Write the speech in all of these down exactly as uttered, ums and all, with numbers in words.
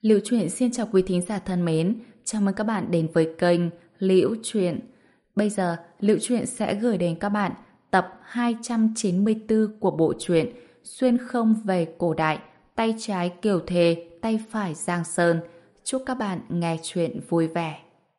Liễu Chuyện xin chào quý thính giả thân mến, chào mừng các bạn đến với kênh Liễu Chuyện. Bây giờ, Liễu Chuyện sẽ gửi đến các bạn tập hai trăm chín mươi tư của bộ truyện Xuyên không về cổ đại, tay trái Kiều Thề, tay phải Giang Sơn. Chúc các bạn nghe chuyện vui vẻ.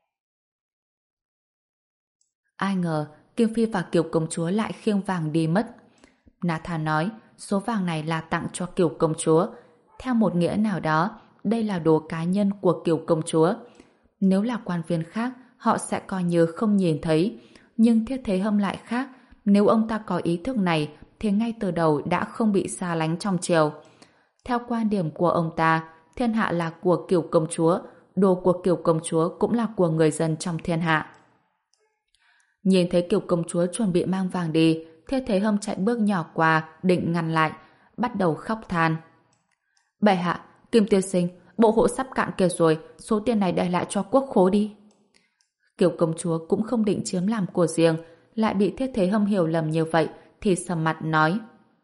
Ai ngờ, Kim Phi và Kiều Công Chúa lại khiêng vàng đi mất. Nathan nói, số vàng này là tặng cho Kiều Công Chúa. Theo một nghĩa nào đó, đây là đồ cá nhân của Kiều Công Chúa. Nếu là quan viên khác, họ sẽ coi như không nhìn thấy. Nhưng Thiết Thế Hâm lại khác. Nếu ông ta có ý thức này, thì ngay từ đầu đã không bị xa lánh trong triều. Theo quan điểm của ông ta, thiên hạ là của Kiều Công Chúa, đồ của Kiều Công Chúa cũng là của người dân trong thiên hạ. Nhìn thấy Kiều Công Chúa chuẩn bị mang vàng đi, Thiết Thế Hâm chạy bước nhỏ qua, định ngăn lại, bắt đầu khóc than. Bệ hạ, Kim tiên sinh, bộ hộ sắp cạn kiệt rồi, số tiền này để lại cho quốc khố đi. Kiều Công Chúa cũng không định chiếm làm của riêng, lại bị Thiết Thế Hâm hiểu lầm như vậy, thì sầm mặt nói.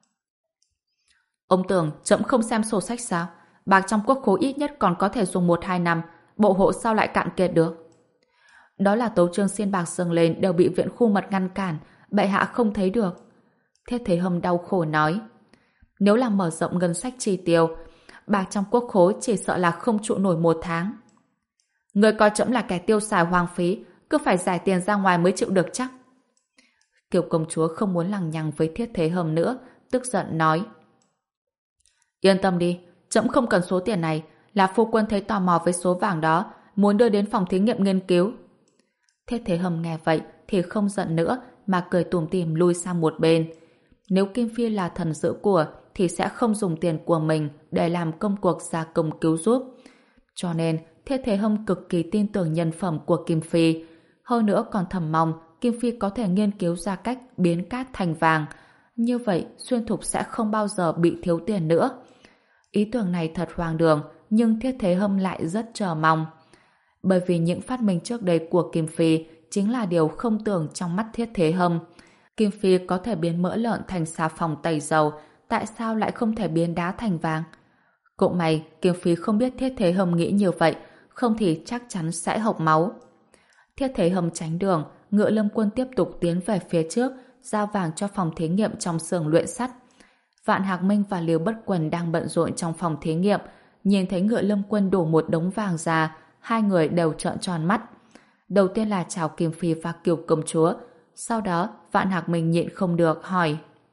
Ông tưởng trẫm không xem sổ sách sao? Bạc trong quốc khố ít nhất còn có thể dùng một hai năm, bộ hộ sao lại cạn kiệt được? Đó là tấu chương xin bạc dâng lên đều bị viện khu mật ngăn cản, bệ hạ không thấy được. Thiết Thế Hâm đau khổ nói. Nếu là mở rộng ngân sách chi tiêu, bạc trong quốc khố chỉ sợ là không trụ nổi một tháng. Người coi trẫm là kẻ tiêu xài hoang phí, cứ phải giải tiền ra ngoài mới chịu được chắc. Kiều Công Chúa không muốn lằng nhằng với Thiết Thế Hâm nữa, tức giận nói. Yên tâm đi, trẫm không cần số tiền này, là phu quân thấy tò mò với số vàng đó, muốn đưa đến phòng thí nghiệm nghiên cứu. Thiết Thế Hâm nghe vậy thì không giận nữa, mà cười tủm tỉm lui sang một bên. Nếu Kim Phi là thần giữ của thì sẽ không dùng tiền của mình để làm công cuộc gia công cứu giúp. Cho nên Thiết Thế Hâm cực kỳ tin tưởng nhân phẩm của Kim Phi. Hơn nữa còn thầm mong Kim Phi có thể nghiên cứu ra cách biến cát thành vàng. Như vậy Xuyên Thục sẽ không bao giờ bị thiếu tiền nữa. Ý tưởng này thật hoang đường, nhưng Thiết Thế Hâm lại rất chờ mong. Bởi vì những phát minh trước đây của Kim Phi chính là điều không tưởng trong mắt Thiết Thế Hâm. Kim Phi có thể biến mỡ lợn thành xà phòng tẩy dầu, tại sao lại không thể biến đá thành vàng? Cũng may Kim Phi không biết Thiết Thế Hâm nghĩ như vậy, không thì chắc chắn sẽ hộc máu. Thiết Thế Hâm tránh đường, Ngựa Lâm Quân tiếp tục tiến về phía trước, giao vàng cho phòng thí nghiệm trong xưởng luyện sắt. Vạn Hạc Minh và Liêu Bất Quần đang bận rộn trong phòng thí nghiệm, nhìn thấy Ngựa Lâm Quân đổ một đống vàng ra, hai người đều trợn tròn mắt. Đầu tiên là chào Kim Phi và Kiều Công Chúa, sau đó Vạn Hạc Minh nhịn không được hỏi.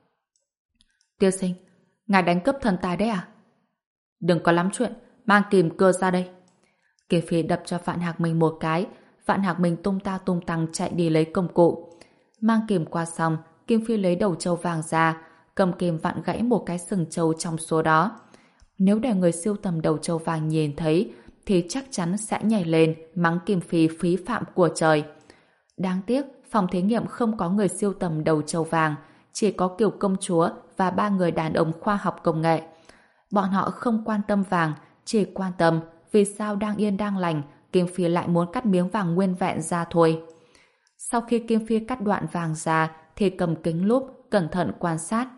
Tiên sinh, ngài đánh cướp thần tài đấy à? Đừng có lắm chuyện, mang kìm cưa ra đây. Kim Phi đập cho Vạn Hạc Minh một cái, Vạn Hạc Minh tung ta tung tăng chạy đi lấy công cụ. Mang kìm qua xong, Kim Phi lấy đầu trâu vàng ra, cầm kìm vặn gãy một cái sừng trâu trong số đó. Nếu để người sưu tầm đầu trâu vàng nhìn thấy, thì chắc chắn sẽ nhảy lên mắng Kim Phi phí phạm của trời. Đáng tiếc, phòng thí nghiệm không có người sưu tầm đầu trâu vàng, chỉ có Kiều Công Chúa và ba người đàn ông khoa học công nghệ. Bọn họ không quan tâm vàng, chỉ quan tâm vì sao đang yên đang lành, Kim Phi lại muốn cắt miếng vàng nguyên vẹn ra thôi. Sau khi Kim Phi cắt đoạn vàng ra, thì cầm kính lúp, cẩn thận quan sát.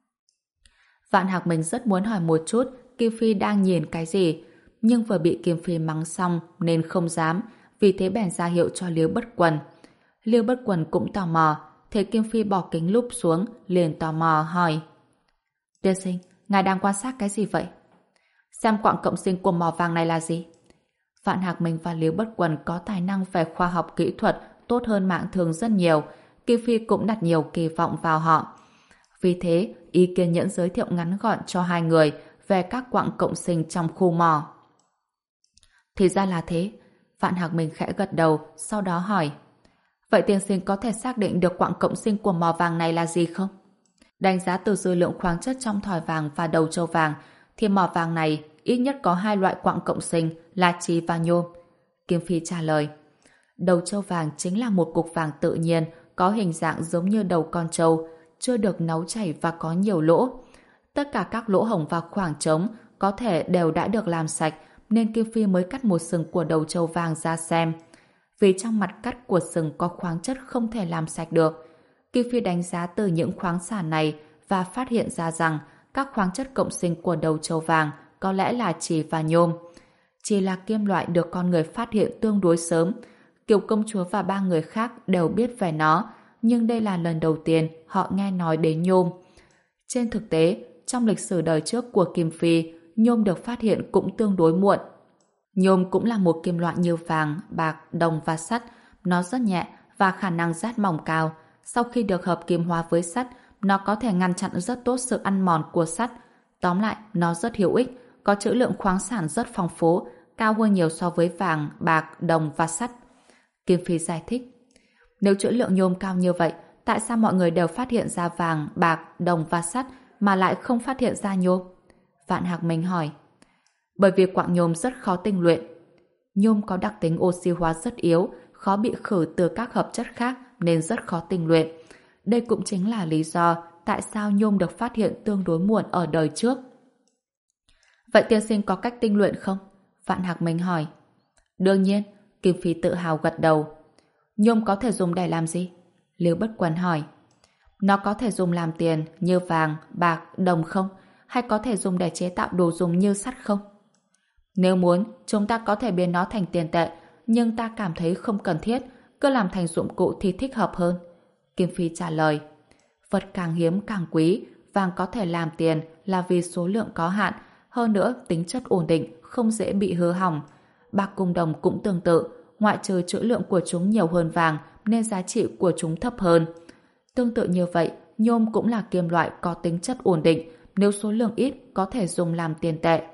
Vạn Hạc Minh rất muốn hỏi một chút Kim Phi đang nhìn cái gì, nhưng vừa bị Kim Phi mắng xong nên không dám, vì thế bèn ra hiệu cho Liêu Bất Quần. Liêu Bất Quần cũng tò mò, thấy Kim Phi bỏ kính lúp xuống, liền tò mò hỏi. Tiên sinh, ngài đang quan sát cái gì vậy? Xem quặng cộng sinh của mỏ vàng này là gì? Vạn Hạc Minh và Liêu Bất Quần có tài năng về khoa học kỹ thuật tốt hơn mạng thường rất nhiều, Kim Phi cũng đặt nhiều kỳ vọng vào họ. Vì thế, ý kiên nhẫn giới thiệu ngắn gọn cho hai người về các quặng cộng sinh trong khu mỏ. Thì ra là thế. Vạn Hạc Minh khẽ gật đầu, sau đó hỏi. Vậy tiên sinh có thể xác định được quặng cộng sinh của mỏ vàng này là gì không? Đánh giá từ dư lượng khoáng chất trong thỏi vàng và đầu trâu vàng, thì mỏ vàng này ít nhất có hai loại quặng cộng sinh là chì và nhôm. Kim Phi trả lời. Đầu trâu vàng chính là một cục vàng tự nhiên, có hình dạng giống như đầu con trâu, chưa được nấu chảy và có nhiều lỗ. Tất cả các lỗ hổng và khoảng trống có thể đều đã được làm sạch, nên Kim Phi mới cắt một sừng của đầu trâu vàng ra xem. Vì trong mặt cắt của sừng có khoáng chất không thể làm sạch được. Kim Phi đánh giá từ những khoáng sản này và phát hiện ra rằng các khoáng chất cộng sinh của đầu trâu vàng có lẽ là chì và nhôm. Chỉ là kim loại được con người phát hiện tương đối sớm. Kiều công chúa và ba người khác đều biết về nó, nhưng đây là lần đầu tiên họ nghe nói đến nhôm. Trên thực tế, trong lịch sử đời trước của Kim Phi, nhôm được phát hiện cũng tương đối muộn. Nhôm cũng là một kim loại như vàng, bạc, đồng và sắt. Nó rất nhẹ và khả năng rát mỏng cao. Sau khi được hợp kim hóa với sắt, nó có thể ngăn chặn rất tốt sự ăn mòn của sắt. Tóm lại, nó rất hữu ích, có trữ lượng khoáng sản rất phong phú, cao hơn nhiều so với vàng, bạc, đồng và sắt. Kim Phi giải thích. Nếu trữ lượng nhôm cao như vậy, tại sao mọi người đều phát hiện ra vàng, bạc, đồng và sắt mà lại không phát hiện ra nhôm? Vạn Hạc Minh hỏi. Bởi vì quặng nhôm rất khó tinh luyện. Nhôm có đặc tính oxy hóa rất yếu, khó bị khử từ các hợp chất khác nên rất khó tinh luyện. Đây cũng chính là lý do tại sao nhôm được phát hiện tương đối muộn ở đời trước. Vậy tiên sinh có cách tinh luyện không? Vạn Hạc Minh hỏi. Đương nhiên, Kim Phi tự hào gật đầu. Nhôm có thể dùng để làm gì? Liêu Bất Quân hỏi. Nó có thể dùng làm tiền như vàng, bạc, đồng không? Hay có thể dùng để chế tạo đồ dùng như sắt không? Nếu muốn, chúng ta có thể biến nó thành tiền tệ, nhưng ta cảm thấy không cần thiết, cứ làm thành dụng cụ thì thích hợp hơn. Kim Phi trả lời. Vật càng hiếm càng quý, vàng có thể làm tiền là vì số lượng có hạn, hơn nữa tính chất ổn định, không dễ bị hư hỏng. Bạc cùng đồng cũng tương tự, ngoại trừ trữ lượng của chúng nhiều hơn vàng nên giá trị của chúng thấp hơn. Tương tự như vậy, nhôm cũng là kim loại có tính chất ổn định, nếu số lượng ít có thể dùng làm tiền tệ.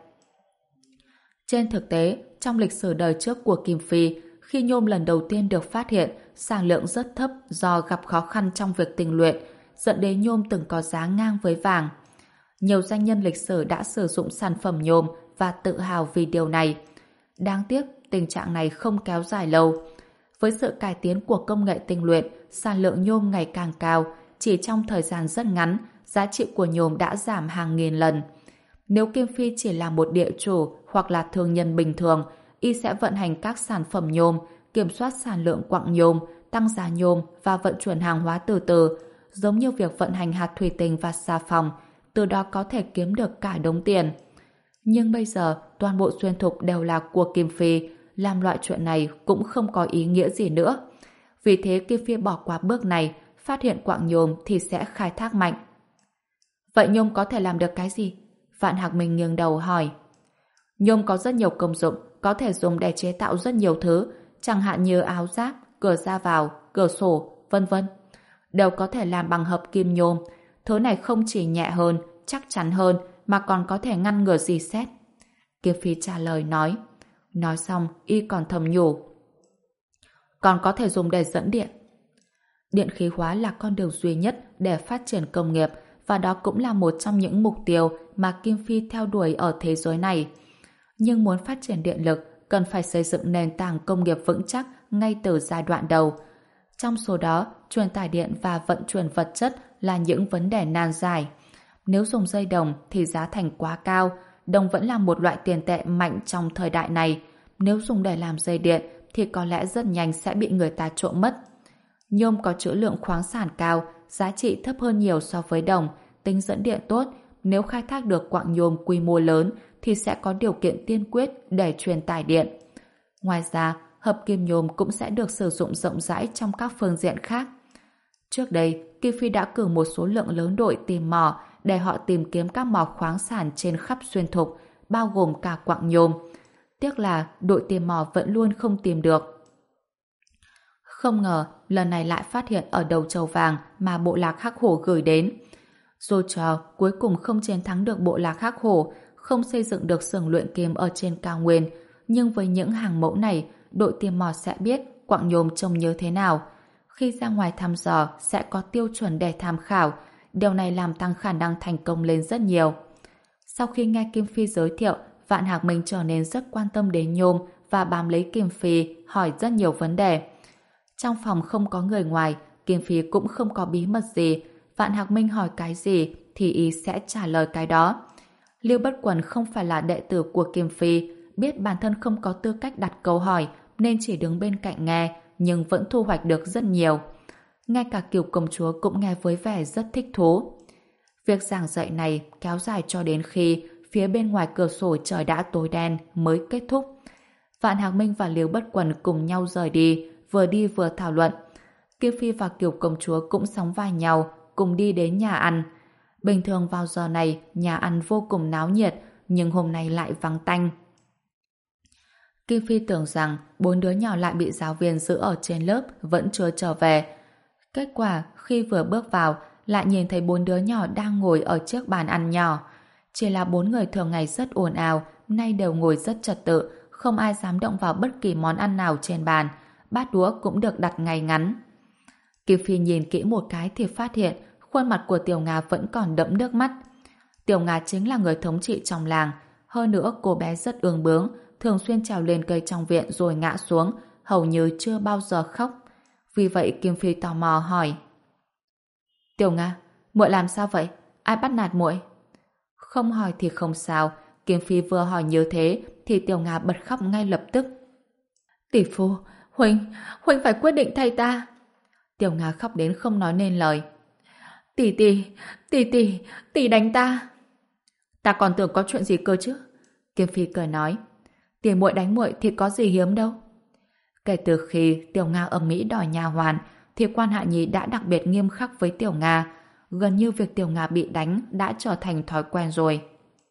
Trên thực tế, trong lịch sử đời trước của Kim Phi, khi nhôm lần đầu tiên được phát hiện, sản lượng rất thấp do gặp khó khăn trong việc tinh luyện, dẫn đến nhôm từng có giá ngang với vàng. Nhiều doanh nhân lịch sử đã sử dụng sản phẩm nhôm và tự hào vì điều này. Đáng tiếc, tình trạng này không kéo dài lâu. Với sự cải tiến của công nghệ tinh luyện, sản lượng nhôm ngày càng cao, chỉ trong thời gian rất ngắn, giá trị của nhôm đã giảm hàng nghìn lần. Nếu Kim Phi chỉ là một địa chủ hoặc là thương nhân bình thường, y sẽ vận hành các sản phẩm nhôm, kiểm soát sản lượng quặng nhôm, tăng giá nhôm và vận chuyển hàng hóa từ từ, giống như việc vận hành hạt thủy tinh và xà phòng, từ đó có thể kiếm được cả đống tiền. Nhưng bây giờ, toàn bộ xuyên thục đều là của Kim Phi, làm loại chuyện này cũng không có ý nghĩa gì nữa. Vì thế Kim Phi bỏ qua bước này, phát hiện quặng nhôm thì sẽ khai thác mạnh. Vậy nhôm có thể làm được cái gì? Vạn Hạc Minh nghiêng đầu hỏi. Nhôm có rất nhiều công dụng, có thể dùng để chế tạo rất nhiều thứ, chẳng hạn như áo giáp, cửa ra vào, cửa sổ, vân vân. Đều có thể làm bằng hợp kim nhôm. Thứ này không chỉ nhẹ hơn, chắc chắn hơn, mà còn có thể ngăn ngừa rỉ sét. Kim Phi trả lời nói. Nói xong, y còn thầm nhủ. Còn có thể dùng để dẫn điện. Điện khí hóa là con đường duy nhất để phát triển công nghiệp, và đó cũng là một trong những mục tiêu mà Kim Phi theo đuổi ở thế giới này. Nhưng muốn phát triển điện lực, cần phải xây dựng nền tảng công nghiệp vững chắc ngay từ giai đoạn đầu. Trong số đó, truyền tải điện và vận chuyển vật chất là những vấn đề nan giải. Nếu dùng dây đồng thì giá thành quá cao, đồng vẫn là một loại tiền tệ mạnh trong thời đại này. Nếu dùng để làm dây điện thì có lẽ rất nhanh sẽ bị người ta trộm mất. Nhôm có trữ lượng khoáng sản cao, giá trị thấp hơn nhiều so với đồng, tính dẫn điện tốt. Nếu khai thác được quặng nhôm quy mô lớn thì sẽ có điều kiện tiên quyết để truyền tải điện. Ngoài ra, hợp kim nhôm cũng sẽ được sử dụng rộng rãi trong các phương diện khác. Trước đây, Kim Phi đã cử một số lượng lớn đội tìm mỏ để họ tìm kiếm các mỏ khoáng sản trên khắp xuyên thục, bao gồm cả quặng nhôm. Tiếc là đội tìm mỏ vẫn luôn không tìm được. Không ngờ, lần này lại phát hiện ở đầu châu vàng mà bộ lạc Hắc Hổ gửi đến. Dù cho cuối cùng không chiến thắng được bộ lạc Hắc Hổ, không xây dựng được xưởng luyện kim ở trên cao nguyên, nhưng với những hàng mẫu này, đội tìm mỏ sẽ biết quặng nhôm trông như thế nào. Khi ra ngoài thăm dò sẽ có tiêu chuẩn để tham khảo, điều này làm tăng khả năng thành công lên rất nhiều. Sau khi nghe Kim Phi giới thiệu, Vạn Hạc Minh trở nên rất quan tâm đến nhôm và bám lấy Kim Phi hỏi rất nhiều vấn đề. Trong phòng không có người ngoài, Kim Phi cũng không có bí mật gì. Vạn Hạc Minh hỏi cái gì thì y sẽ trả lời cái đó. Liêu Bất Quần không phải là đệ tử của Kim Phi, biết bản thân không có tư cách đặt câu hỏi nên chỉ đứng bên cạnh nghe, nhưng vẫn thu hoạch được rất nhiều. Ngay cả Kiều công chúa cũng nghe với vẻ rất thích thú. Việc giảng dạy này kéo dài cho đến khi phía bên ngoài cửa sổ trời đã tối đen mới kết thúc. Vạn Hạc Minh và Liễu Bất Quần cùng nhau rời đi, vừa đi vừa thảo luận. Kim Phi và Kiều công chúa cũng sóng vai nhau, cùng đi đến nhà ăn. Bình thường vào giờ này, nhà ăn vô cùng náo nhiệt, nhưng hôm nay lại vắng tanh. Kim Phi tưởng rằng bốn đứa nhỏ lại bị giáo viên giữ ở trên lớp, vẫn chưa trở về. Kết quả, khi vừa bước vào, lại nhìn thấy bốn đứa nhỏ đang ngồi ở chiếc bàn ăn nhỏ. Chỉ là bốn người thường ngày rất ồn ào, nay đều ngồi rất trật tự, không ai dám động vào bất kỳ món ăn nào trên bàn. Bát đũa cũng được đặt ngay ngắn. Kim Phi nhìn kỹ một cái thì phát hiện khuôn mặt của Tiểu Nga vẫn còn đẫm nước mắt. Tiểu Nga chính là người thống trị trong làng. Hơn nữa cô bé rất ương bướng, thường xuyên trèo lên cây trong viện rồi ngã xuống, hầu như chưa bao giờ khóc. Vì vậy Kim Phi tò mò hỏi: Tiểu Nga, muội làm sao vậy? Ai bắt nạt muội? Không hỏi thì không sao. Kim Phi vừa hỏi như thế thì Tiểu Nga bật khóc ngay lập tức. Tỷ phu, huynh, huynh phải quyết định thay ta. Tiểu Nga khóc đến không nói nên lời. Tỷ tỷ, tỷ tỷ, tỷ đánh ta. Ta còn tưởng có chuyện gì cơ chứ. Kim Phi cười nói: Tỷ muội đánh muội thì có gì hiếm đâu. Kể từ khi Tiểu Nga ầm ĩ đòi nha hoàn thì Quan Hạ Nhi đã đặc biệt nghiêm khắc với Tiểu Nga. Gần như việc Tiểu Nga bị đánh đã trở thành thói quen rồi.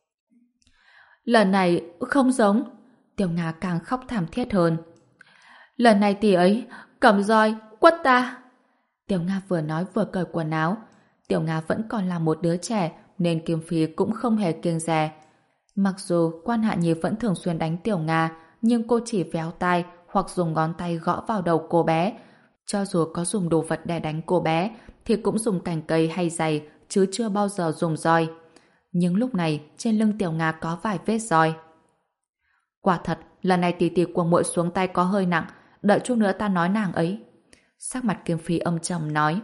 Lần này không giống. Tiểu Nga càng khóc thảm thiết hơn. Lần này tỷ ấy cầm roi quất ta. Tiểu Nga vừa nói vừa cởi quần áo. Tiểu Nga vẫn còn là một đứa trẻ nên Kim Phi cũng không hề kiêng dè. Mặc dù Quan Hạ Nhi vẫn thường xuyên đánh Tiểu Nga, nhưng cô chỉ véo tai hoặc dùng ngón tay gõ vào đầu cô bé. Cho dù có dùng đồ vật để đánh cô bé thì cũng dùng cành cây hay giày, chứ chưa bao giờ dùng roi. Nhưng lúc này trên lưng Tiểu Nga có vài vết roi. Quả thật, lần này tỷ tỷ của muội xuống tay có hơi nặng, đợi chút nữa ta nói nàng ấy. Sắc mặt Kim Phi âm trầm nói.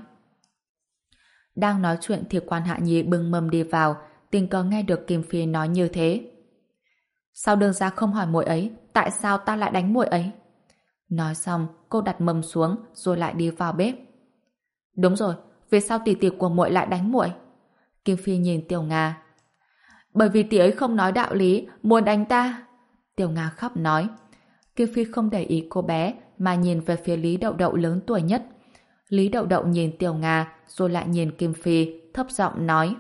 Đang nói chuyện thì Quan Hạ Nhi bưng mâm đi vào, tình cờ nghe được Kim Phi nói như thế. Sao đương gia không hỏi muội ấy, tại sao ta lại đánh muội ấy? Nói xong, cô đặt mâm xuống rồi lại đi vào bếp. Đúng rồi, vì sao tỷ tỷ của muội lại đánh muội? Kim Phi nhìn Tiểu Nga. Bởi vì tỷ ấy không nói đạo lý, muốn đánh ta. Tiểu Nga khóc nói. Kim Phi không để ý cô bé mà nhìn về phía Lý Đậu Đậu lớn tuổi nhất. Lý Đậu Đậu nhìn Tiểu Nga rồi lại nhìn Kim Phi, thấp giọng nói.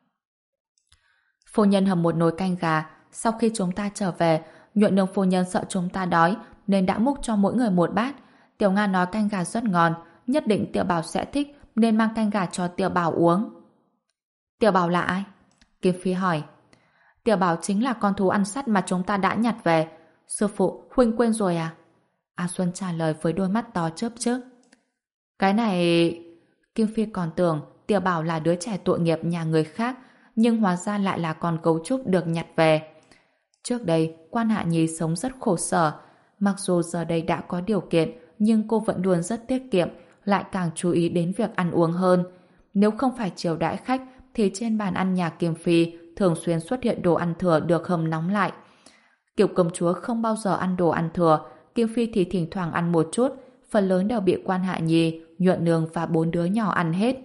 Phu nhân hầm một nồi canh gà, sau khi chúng ta trở về, Nhuận Nương phu nhân sợ chúng ta đói nên đã múc cho mỗi người một bát. Tiểu Nga nói canh gà rất ngon, nhất định Tiểu Bảo sẽ thích nên mang canh gà cho Tiểu Bảo uống. Tiểu Bảo là ai? Kim Phi hỏi. Tiểu Bảo chính là con thú ăn sắt mà chúng ta đã nhặt về. Sư phụ, huynh quên rồi à? A Xuân trả lời với đôi mắt to chớp chớp. Cái này... Kim Phi còn tưởng Tiểu Bảo là đứa trẻ tội nghiệp nhà người khác, nhưng hóa ra lại là con gấu trúc được nhặt về. Trước đây, Quan Hạ Nhi sống rất khổ sở. Mặc dù giờ đây đã có điều kiện, nhưng cô vẫn luôn rất tiết kiệm, lại càng chú ý đến việc ăn uống hơn. Nếu không phải chiều đãi khách, thì trên bàn ăn nhà Kim Phi thường xuyên xuất hiện đồ ăn thừa được hầm nóng lại. Kiều công chúa không bao giờ ăn đồ ăn thừa, Kim Phi thì thỉnh thoảng ăn một chút, phần lớn đều bị Quan Hạ Nhi, Nhuận Nương và bốn đứa nhỏ ăn hết.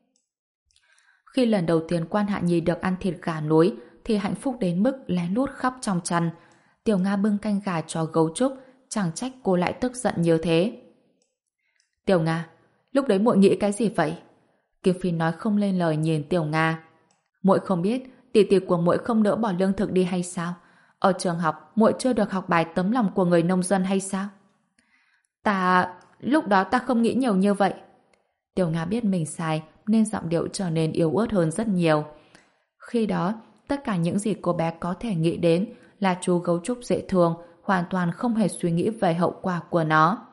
Khi lần đầu tiên Quan Hạ Nhi được ăn thịt gà núi thì hạnh phúc đến mức lén lút khóc trong chăn. Tiểu Nga bưng canh gà cho gấu trúc, chẳng trách cô lại tức giận như thế. Tiểu Nga, lúc đấy muội nghĩ cái gì vậy? Kim Phi nói không lên lời nhìn Tiểu Nga. Muội không biết tỷ tỷ của muội không nỡ bỏ lương thực đi hay sao? Ở trường học muội chưa được học bài tấm lòng của người nông dân hay sao? Ta... lúc đó ta không nghĩ nhiều như vậy. Tiểu Nga biết mình sai nên giọng điệu trở nên yếu ớt hơn rất nhiều. Khi đó, tất cả những gì cô bé có thể nghĩ đến là chú gấu trúc dễ thương, hoàn toàn không hề suy nghĩ về hậu quả của nó.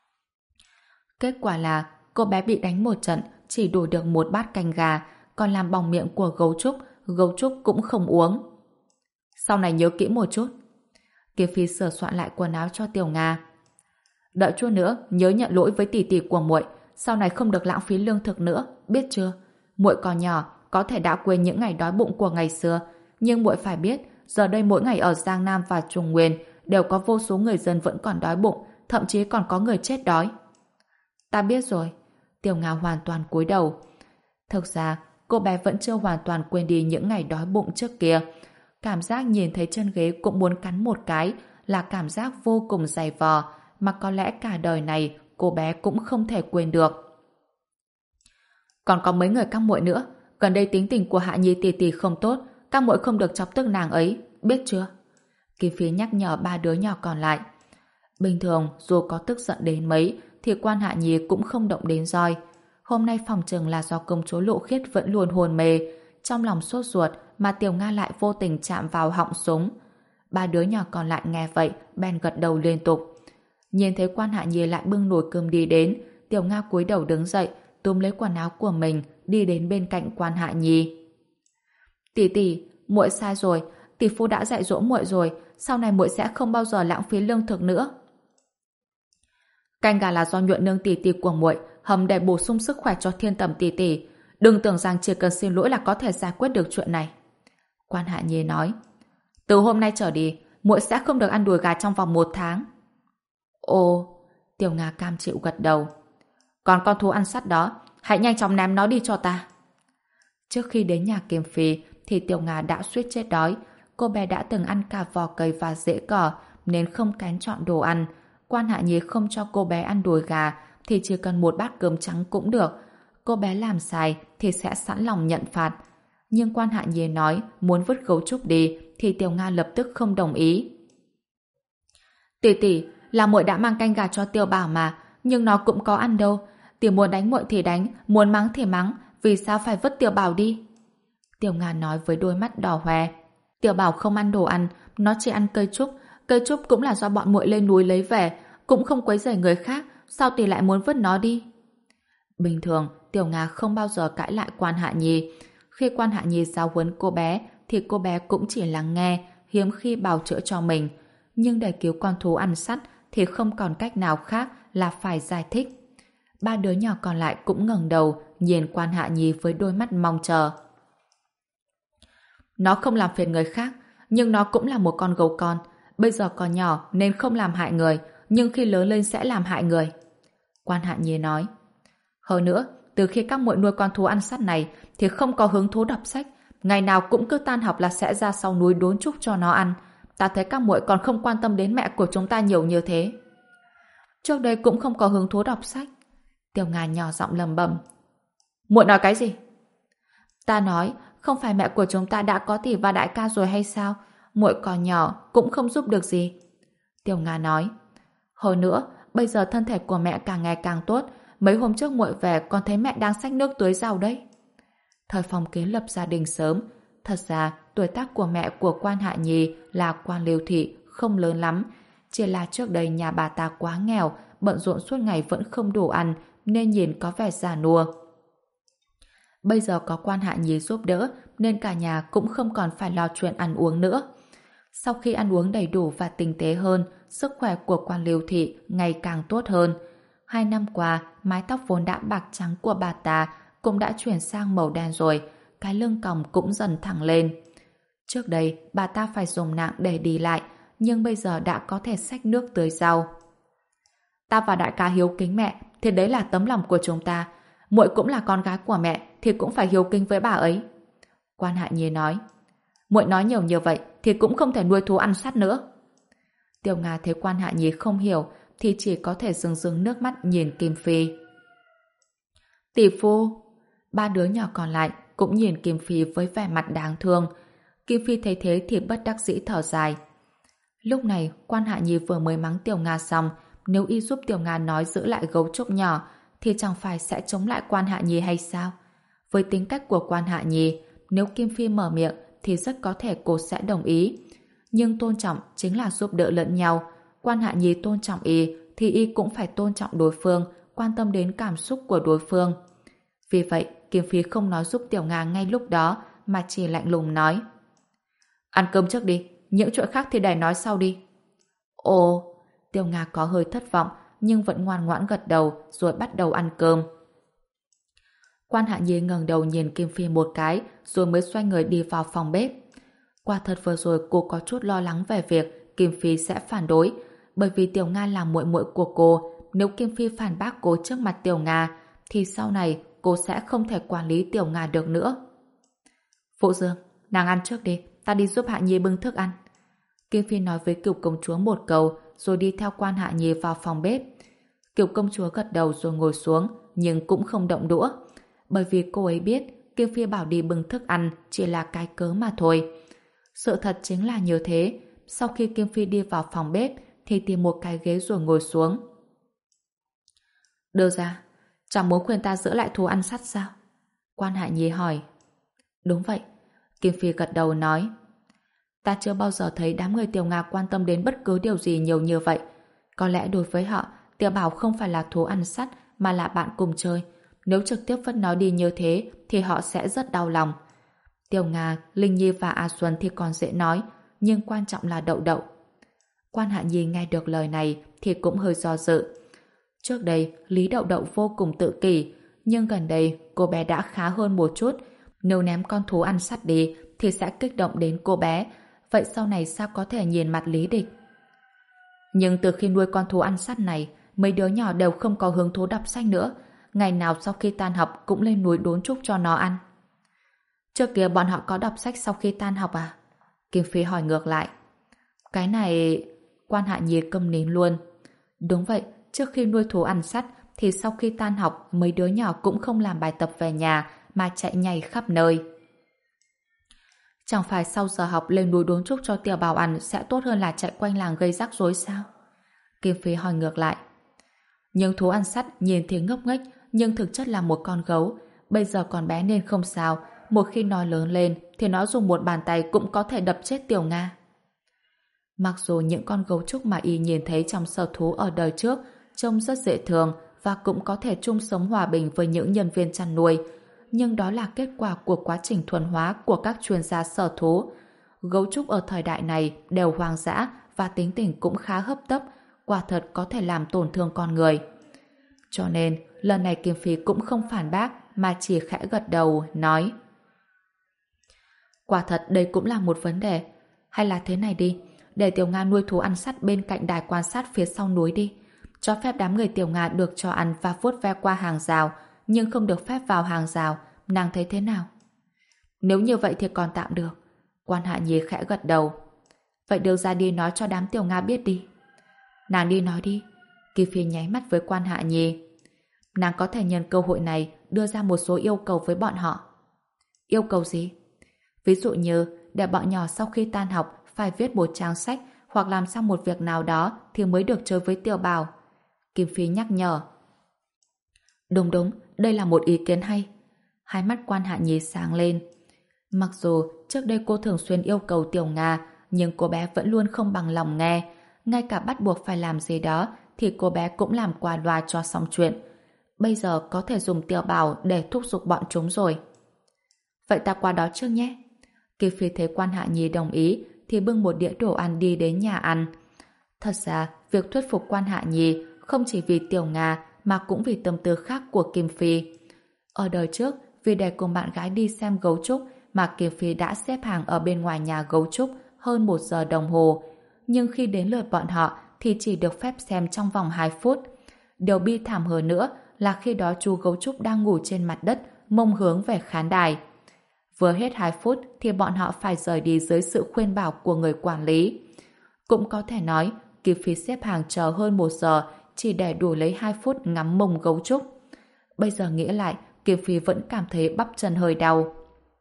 Kết quả là cô bé bị đánh một trận chỉ đủ được một bát canh gà, còn làm bỏng miệng của gấu trúc, gấu trúc cũng không uống. Sau này nhớ kỹ một chút. Kiều Phi sửa soạn lại quần áo cho Tiểu Nga. Đợi chút nữa nhớ nhận lỗi với tỷ tỷ của muội, sau này không được lãng phí lương thực nữa, biết chưa? Muội còn nhỏ, có thể đã quên những ngày đói bụng của ngày xưa, nhưng muội phải biết, giờ đây mỗi ngày ở Giang Nam và Trung Nguyên đều có vô số người dân vẫn còn đói bụng, thậm chí còn có người chết đói. Ta biết rồi. Tiểu Nga hoàn toàn cúi đầu. Thực ra, cô bé vẫn chưa hoàn toàn quên đi những ngày đói bụng trước kia. Cảm giác nhìn thấy chân ghế cũng muốn cắn một cái là cảm giác vô cùng dày vò mà có lẽ cả đời này cô bé cũng không thể quên được. Còn có mấy người các muội nữa, gần đây tính tình của Hạ Nhi tỷ tỷ không tốt, các muội không được chọc tức nàng ấy, biết chưa? Kim Phi nhắc nhở ba đứa nhỏ còn lại. Bình thường dù có tức giận đến mấy thì Quan Hạ Nhi cũng không động đến roi. Hôm nay phòng chừng là do công chúa Lộ Khiết vẫn luôn hồn mê, trong lòng sốt ruột mà Tiểu Nga lại vô tình chạm vào họng súng. Ba đứa nhỏ còn lại nghe vậy bèn gật đầu liên tục. Nhìn thấy Quan Hạ Nhi lại bưng nồi cơm đi đến, Tiểu Nga cúi đầu đứng dậy, túm lấy quần áo của mình, đi đến bên cạnh Quan Hạ Nhi. Tỷ tỷ, muội sai rồi, tỷ phu đã dạy dỗ muội rồi, sau này muội sẽ không bao giờ lãng phí lương thực nữa. Canh gà là do Nhuận nương tỷ tỷ của muội hầm để bổ sung sức khỏe cho Thiên Tầm tỷ tỷ, đừng tưởng rằng chỉ cần xin lỗi là có thể giải quyết được chuyện này. Quan Hạ Nhi nói. Từ hôm nay trở đi, muội sẽ không được ăn đùi gà trong vòng một tháng. Ồ, Tiểu Nga cam chịu gật đầu. Còn con thú ăn sắt đó, hãy nhanh chóng ném nó đi cho ta. Trước khi đến nhà Kim Phi thì Tiểu Nga đã suýt chết đói. Cô bé đã từng ăn cả vỏ cây và rễ cỏ nên không kén chọn đồ ăn. Quan Hạ Nhi không cho cô bé ăn đùi gà thì chỉ cần một bát cơm trắng cũng được. Cô bé làm sai thì sẽ sẵn lòng nhận phạt. Nhưng Quan Hạ Nhi nói muốn vứt gấu trúc đi thì Tiểu Nga lập tức không đồng ý. Tỷ tỷ, là muội đã mang canh gà cho Tiểu Bảo mà, nhưng nó cũng có ăn đâu. Tỷ muốn đánh muội thì đánh, muốn mắng thì mắng, vì sao phải vứt Tiểu Bảo đi? Tiểu Nga nói với đôi mắt đỏ hoe. Tiểu Bảo không ăn đồ ăn, nó chỉ ăn cây trúc. Cây trúc cũng là do bọn muội lên núi lấy về, cũng không quấy rầy người khác, sao tỷ lại muốn vứt nó đi? Bình thường, Tiểu Nga không bao giờ cãi lại Quan Hạ Nhi. Khi Quan Hạ Nhi giáo huấn cô bé, thì cô bé cũng chỉ lắng nghe, hiếm khi bào chữa cho mình. Nhưng để cứu con thú ăn sắt thì không còn cách nào khác là phải giải thích. Ba đứa nhỏ còn lại cũng ngẩng đầu, nhìn Quan Hạ Nhi với đôi mắt mong chờ. Nó không làm phiền người khác, nhưng nó cũng là một con gấu con. Bây giờ còn nhỏ nên không làm hại người, nhưng khi lớn lên sẽ làm hại người. Quan Hạ Nhi nói. Hơn nữa, từ khi các muội nuôi con thú ăn sắt này thì không có hứng thú đọc sách, ngày nào cũng cứ tan học là sẽ ra sau núi đốn trúc cho nó ăn. Ta thấy các muội còn không quan tâm đến mẹ của chúng ta nhiều như thế. Trước đây cũng không có hứng thú đọc sách. Tiểu Nga nhỏ giọng lầm bầm. Muội nói cái gì? Ta nói, không phải mẹ của chúng ta đã có tỷ và đại ca rồi hay sao? Muội còn nhỏ cũng không giúp được gì. Tiểu Nga nói. Hơn nữa, bây giờ thân thể của mẹ càng ngày càng tốt. Mấy hôm trước muội về còn thấy mẹ đang xách nước tưới rau đấy. Thời Phong kiến lập gia đình sớm. Thật ra, tuổi tác của mẹ của Quan Hạ Nhi là Quan Liêu Thị, không lớn lắm. Chỉ là trước đây nhà bà ta quá nghèo, bận rộn suốt ngày vẫn không đủ ăn, nên nhìn có vẻ già nua. Bây giờ có Quan Hạ Nhi giúp đỡ, nên cả nhà cũng không còn phải lo chuyện ăn uống nữa. Sau khi ăn uống đầy đủ và tinh tế hơn, sức khỏe của Quan Liêu Thị ngày càng tốt hơn. Hai năm qua, mái tóc vốn đã bạc trắng của bà ta cũng đã chuyển sang màu đen rồi, cái lưng còng cũng dần thẳng lên. Trước đây, bà ta phải dùng nạng để đi lại, nhưng bây giờ đã có thể xách nước tưới rau. Ta và đại ca hiếu kính mẹ, thì đấy là tấm lòng của chúng ta. Muội cũng là con gái của mẹ, thì cũng phải hiếu kính với bà ấy. Quan Hạ Nhi nói. Muội nói nhiều như vậy, thì cũng không thể nuôi thú ăn sắt nữa. Tiểu Nga thấy Quan Hạ Nhi không hiểu, thì chỉ có thể rưng rưng nước mắt nhìn Kim Phi. Tỷ phu. Ba đứa nhỏ còn lại cũng nhìn Kim Phi với vẻ mặt đáng thương. Kim Phi thấy thế thì bất đắc dĩ thở dài. Lúc này, Quan Hạ Nhi vừa mới mắng Tiểu Nga xong, nếu y giúp Tiểu Nga nói giữ lại gấu trúc nhỏ, thì chẳng phải sẽ chống lại Quan Hạ Nhi hay sao? Với tính cách của Quan Hạ Nhi, nếu Kim Phi mở miệng thì rất có thể cô sẽ đồng ý. Nhưng tôn trọng chính là giúp đỡ lẫn nhau. Quan Hạ Nhi tôn trọng y, thì y cũng phải tôn trọng đối phương, quan tâm đến cảm xúc của đối phương. Vì vậy, Kim Phi không nói giúp Tiểu Nga ngay lúc đó, mà chỉ lạnh lùng nói. Ăn cơm trước đi, những chuyện khác thì để nói sau đi. Ồ, Tiểu Nga có hơi thất vọng, nhưng vẫn ngoan ngoãn gật đầu, rồi bắt đầu ăn cơm. Quan Hạ Nhi ngẩng đầu nhìn Kim Phi một cái, rồi mới xoay người đi vào phòng bếp. Quả thật vừa rồi cô có chút lo lắng về việc Kim Phi sẽ phản đối, bởi vì Tiểu Nga là muội muội của cô. Nếu Kim Phi phản bác cô trước mặt Tiểu Nga, thì sau này cô sẽ không thể quản lý Tiểu Nga được nữa. Phụ Dương, nàng ăn trước đi, ta đi giúp Hạ Nhi bưng thức ăn. Kim Phi nói với Cửu công chúa một câu rồi đi theo Quan Hạ Nhi vào phòng bếp. Cửu công chúa gật đầu rồi ngồi xuống nhưng cũng không động đũa, bởi vì cô ấy biết Kim Phi bảo đi bưng thức ăn chỉ là cái cớ mà thôi. Sự thật chính là như thế. Sau khi Kim Phi đi vào phòng bếp thì tìm một cái ghế rồi ngồi xuống. Đưa ra, chẳng muốn khuyên ta giữ lại thú ăn sắt sao? Quan Hạ Nhi hỏi. Đúng vậy. Kim Phi gật đầu nói. Ta chưa bao giờ thấy đám người Tiểu Nga quan tâm đến bất cứ điều gì nhiều như vậy. Có lẽ đối với họ, Tiểu Bảo không phải là thú ăn sắt mà là bạn cùng chơi. Nếu trực tiếp vứt nó đi như thế thì họ sẽ rất đau lòng. Tiểu Nga, Linh Nhi và A Xuân thì còn dễ nói, nhưng quan trọng là Đậu Đậu. Quan Hạ Nhi nghe được lời này thì cũng hơi do dự. Trước đây, Lý Đậu Đậu vô cùng tự kỷ, nhưng gần đây cô bé đã khá hơn một chút. Nếu ném con thú ăn sắt đi thì sẽ kích động đến cô bé. Vậy sau này sao có thể nhìn mặt Lý Địch? Nhưng từ khi nuôi con thú ăn sắt này, mấy đứa nhỏ đều không có hứng thú đọc sách nữa. Ngày nào sau khi tan học cũng lên núi đốn trúc cho nó ăn. Trước kia bọn họ có đọc sách sau khi tan học à? Kim Phi hỏi ngược lại. Cái này... Quan Hạ Nhi câm nín luôn. Đúng vậy, trước khi nuôi thú ăn sắt thì sau khi tan học mấy đứa nhỏ cũng không làm bài tập về nhà mà chạy nhảy khắp nơi. Chẳng phải sau giờ học lên núi đốn trúc cho Tiểu Bảo ăn sẽ tốt hơn là chạy quanh làng gây rắc rối sao? Kim Phi hỏi ngược lại. Nhưng thú ăn sắt nhìn thì ngốc nghếch nhưng thực chất là một con gấu. Bây giờ còn bé nên không sao. Một khi nó lớn lên thì nó dùng một bàn tay cũng có thể đập chết Tiểu Nga. Mặc dù những con gấu trúc mà y nhìn thấy trong sở thú ở đời trước trông rất dễ thương và cũng có thể chung sống hòa bình với những nhân viên chăn nuôi, nhưng đó là kết quả của quá trình thuần hóa của các chuyên gia sở thú. Gấu trúc ở thời đại này đều hoang dã và tính tình cũng khá hấp tấp, quả thật có thể làm tổn thương con người. Cho nên, lần này Kim Phi cũng không phản bác mà chỉ khẽ gật đầu, nói: quả thật đây cũng là một vấn đề. Hay là thế này đi, để Tiểu Nga nuôi thú ăn sắt bên cạnh đài quan sát phía sau núi đi. Cho phép đám người Tiểu Nga được cho ăn và vuốt ve qua hàng rào, nhưng không được phép vào hàng rào. Nàng thấy thế nào? Nếu như vậy thì còn tạm được. Quan Hạ Nhi khẽ gật đầu. Vậy đưa ra đi nói cho đám Tiểu Nga biết đi. Nàng đi nói đi. Kim Phi nháy mắt với Quan Hạ Nhi. Nàng có thể nhân cơ hội này đưa ra một số yêu cầu với bọn họ. Yêu cầu gì? Ví dụ như để bọn nhỏ sau khi tan học phải viết một trang sách hoặc làm xong một việc nào đó thì mới được chơi với Tiểu Bảo. Kim Phi nhắc nhở. Đúng đúng, đây là một ý kiến hay. Hai mắt Quan Hạ Nhi sáng lên. Mặc dù trước đây cô thường xuyên yêu cầu Tiểu Nga, nhưng cô bé vẫn luôn không bằng lòng nghe. Ngay cả bắt buộc phải làm gì đó thì cô bé cũng làm qua loa cho xong chuyện. Bây giờ có thể dùng Tiểu Bảo để thúc giục bọn chúng rồi. Vậy ta qua đó trước nhé. Kim Phi thấy Quan Hạ Nhi đồng ý thì bưng một đĩa đồ ăn đi đến nhà ăn. Thật ra, việc thuyết phục Quan Hạ Nhi không chỉ vì Tiểu Nga mà cũng vì tâm tư khác của Kim Phi. Ở đời trước, vì để cùng bạn gái đi xem gấu trúc mà Kim Phi đã xếp hàng ở bên ngoài nhà gấu trúc hơn một giờ đồng hồ. Nhưng khi đến lượt bọn họ thì chỉ được phép xem trong vòng hai phút. Điều bi thảm hơn nữa là khi đó chú gấu trúc đang ngủ trên mặt đất, mông hướng về khán đài. Vừa hết hai phút thì bọn họ phải rời đi dưới sự khuyên bảo của người quản lý. Cũng có thể nói, Kim Phi xếp hàng chờ hơn một giờ chỉ để đủ lấy hai phút ngắm mông gấu trúc. Bây giờ nghĩ lại, Kim Phi vẫn cảm thấy bắp chân hơi đau.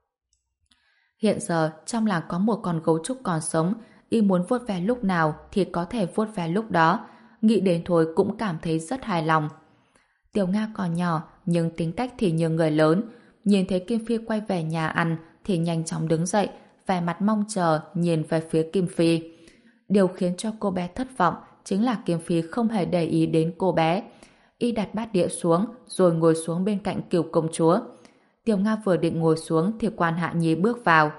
Hiện giờ, trong làng có một con gấu trúc còn sống, y muốn vuốt ve lúc nào thì có thể vuốt ve lúc đó. Nghĩ đến thôi cũng cảm thấy rất hài lòng. Tiểu Nga còn nhỏ, nhưng tính cách thì như người lớn. Nhìn thấy Kim Phi quay về nhà ăn thì nhanh chóng đứng dậy, vẻ mặt mong chờ nhìn về phía Kim Phi. Điều khiến cho cô bé thất vọng chính là Kim Phi không hề để ý đến cô bé. Y đặt bát đĩa xuống rồi ngồi xuống bên cạnh Cửu công chúa. Tiểu Nga vừa định ngồi xuống thì Quan Hạ Nhi bước vào.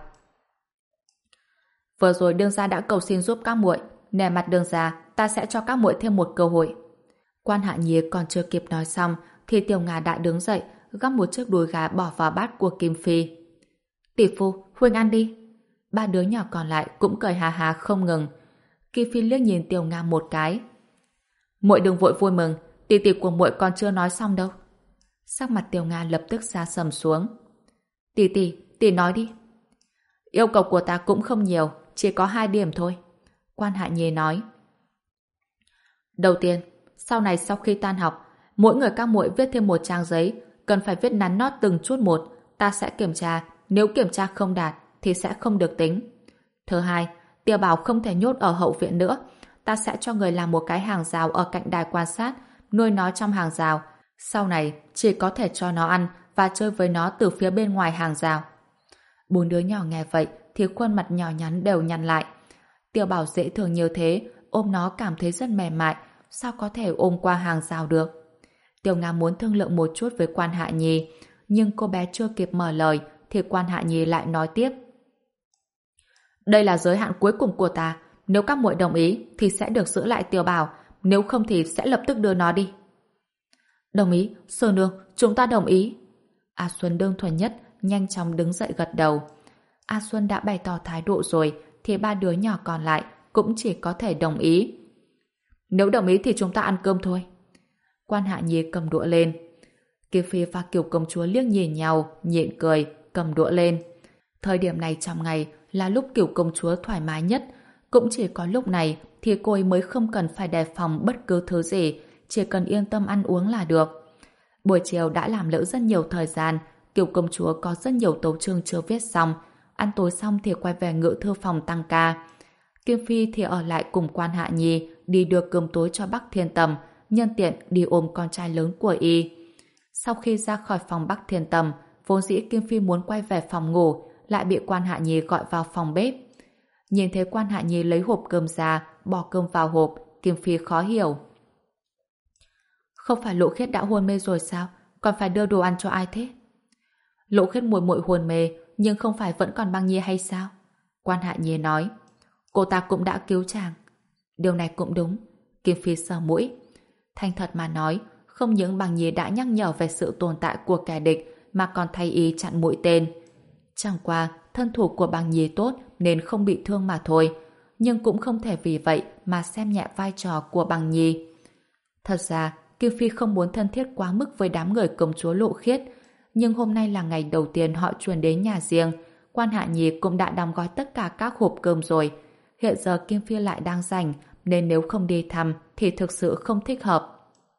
Vừa rồi đương gia đã cầu xin giúp các muội, nể mặt đương gia, ta sẽ cho các muội thêm một cơ hội. Quan Hạ Nhi còn chưa kịp nói xong thì Tiểu Nga đã đứng dậy, gắp một chiếc đùi gà bỏ vào bát của Kim Phi. Tỷ phu, huynh ăn đi. Ba đứa nhỏ còn lại cũng cười hà hà không ngừng. Kim Phi liếc nhìn Tiểu Nga một cái. Muội đừng vội vui mừng, tỷ tỷ của muội còn chưa nói xong đâu. Sắc mặt Tiểu Nga lập tức xa sầm xuống. Tỷ tỷ, tỷ nói đi. Yêu cầu của ta cũng không nhiều, chỉ có hai điểm thôi. Quan Hạ Nhi nói. Đầu tiên, sau này sau khi tan học, mỗi người các muội viết thêm một trang giấy, cần phải viết nắn nót từng chút một, ta sẽ kiểm tra, nếu kiểm tra không đạt thì sẽ không được tính. Thứ hai, Tiểu Bảo không thể nhốt ở hậu viện nữa, ta sẽ cho người làm một cái hàng rào ở cạnh đài quan sát, nuôi nó trong hàng rào, sau này chỉ có thể cho nó ăn và chơi với nó từ phía bên ngoài hàng rào. Bốn đứa nhỏ nghe vậy thì khuôn mặt nhỏ nhắn đều nhăn lại. Tiểu Bảo dễ thương như thế, ôm nó cảm thấy rất mềm mại, sao có thể ôm qua hàng rào được. Tiểu Nga muốn thương lượng một chút với Quan Hạ Nhi, nhưng cô bé chưa kịp mở lời thì Quan Hạ Nhi lại nói tiếp. Đây là giới hạn cuối cùng của ta, nếu các muội đồng ý thì sẽ được giữ lại Tiểu Bảo, nếu không thì sẽ lập tức đưa nó đi. Đồng ý, Sư nương, chúng ta đồng ý. A Xuân đơn thuần nhất nhanh chóng đứng dậy gật đầu. A Xuân đã bày tỏ thái độ rồi thì ba đứa nhỏ còn lại cũng chỉ có thể đồng ý. Nếu đồng ý thì chúng ta ăn cơm thôi. Quan Hạ Nhi cầm đũa lên. Kiều Phi và Kiều công chúa liếc nhìn nhau, nhịn cười, cầm đũa lên. Thời điểm này trong ngày là lúc Kiều công chúa thoải mái nhất, cũng chỉ có lúc này thì cô ấy mới không cần phải đề phòng bất cứ thứ gì, chỉ cần yên tâm ăn uống là được. Buổi chiều đã làm lỡ rất nhiều thời gian, Kiều công chúa có rất nhiều tấu chương chưa viết xong, ăn tối xong thì quay về ngự thư phòng tăng ca. Kim Phi thì ở lại cùng Quan Hạ Nhi đi đưa cơm tối cho Bắc Thiên Tầm, nhân tiện đi ôm con trai lớn của y. Sau khi ra khỏi phòng Bắc Thiên Tầm, vốn dĩ Kim Phi muốn quay về phòng ngủ, lại bị Quan Hạ Nhi gọi vào phòng bếp. Nhìn thấy Quan Hạ Nhi lấy hộp cơm ra, bỏ cơm vào hộp, Kim Phi khó hiểu. Không phải Lộ Khiết đã hôn mê rồi sao? Còn phải đưa đồ ăn cho ai thế? Lộ Khiết muội muội hôn mê, nhưng không phải vẫn còn Băng Nhi hay sao? Quan Hạ Nhi nói. Cô ta cũng đã cứu chàng. Điều này cũng đúng. Kim Phi sờ mũi. Thành thật mà nói, không những Băng Nhi đã nhắc nhở về sự tồn tại của kẻ địch, mà còn thay ý chặn mũi tên. Chẳng qua, thân thủ của Băng Nhi tốt nên không bị thương mà thôi. Nhưng cũng không thể vì vậy mà xem nhẹ vai trò của Băng Nhi. Thật ra, Kim Phi không muốn thân thiết quá mức với đám người công chúa Lộ Khiết, nhưng hôm nay là ngày đầu tiên họ chuyển đến nhà riêng. Quan Hạ Nhi cũng đã đóng gói tất cả các hộp cơm rồi. Hiện giờ Kim Phi lại đang rảnh, nên nếu không đi thăm thì thực sự không thích hợp.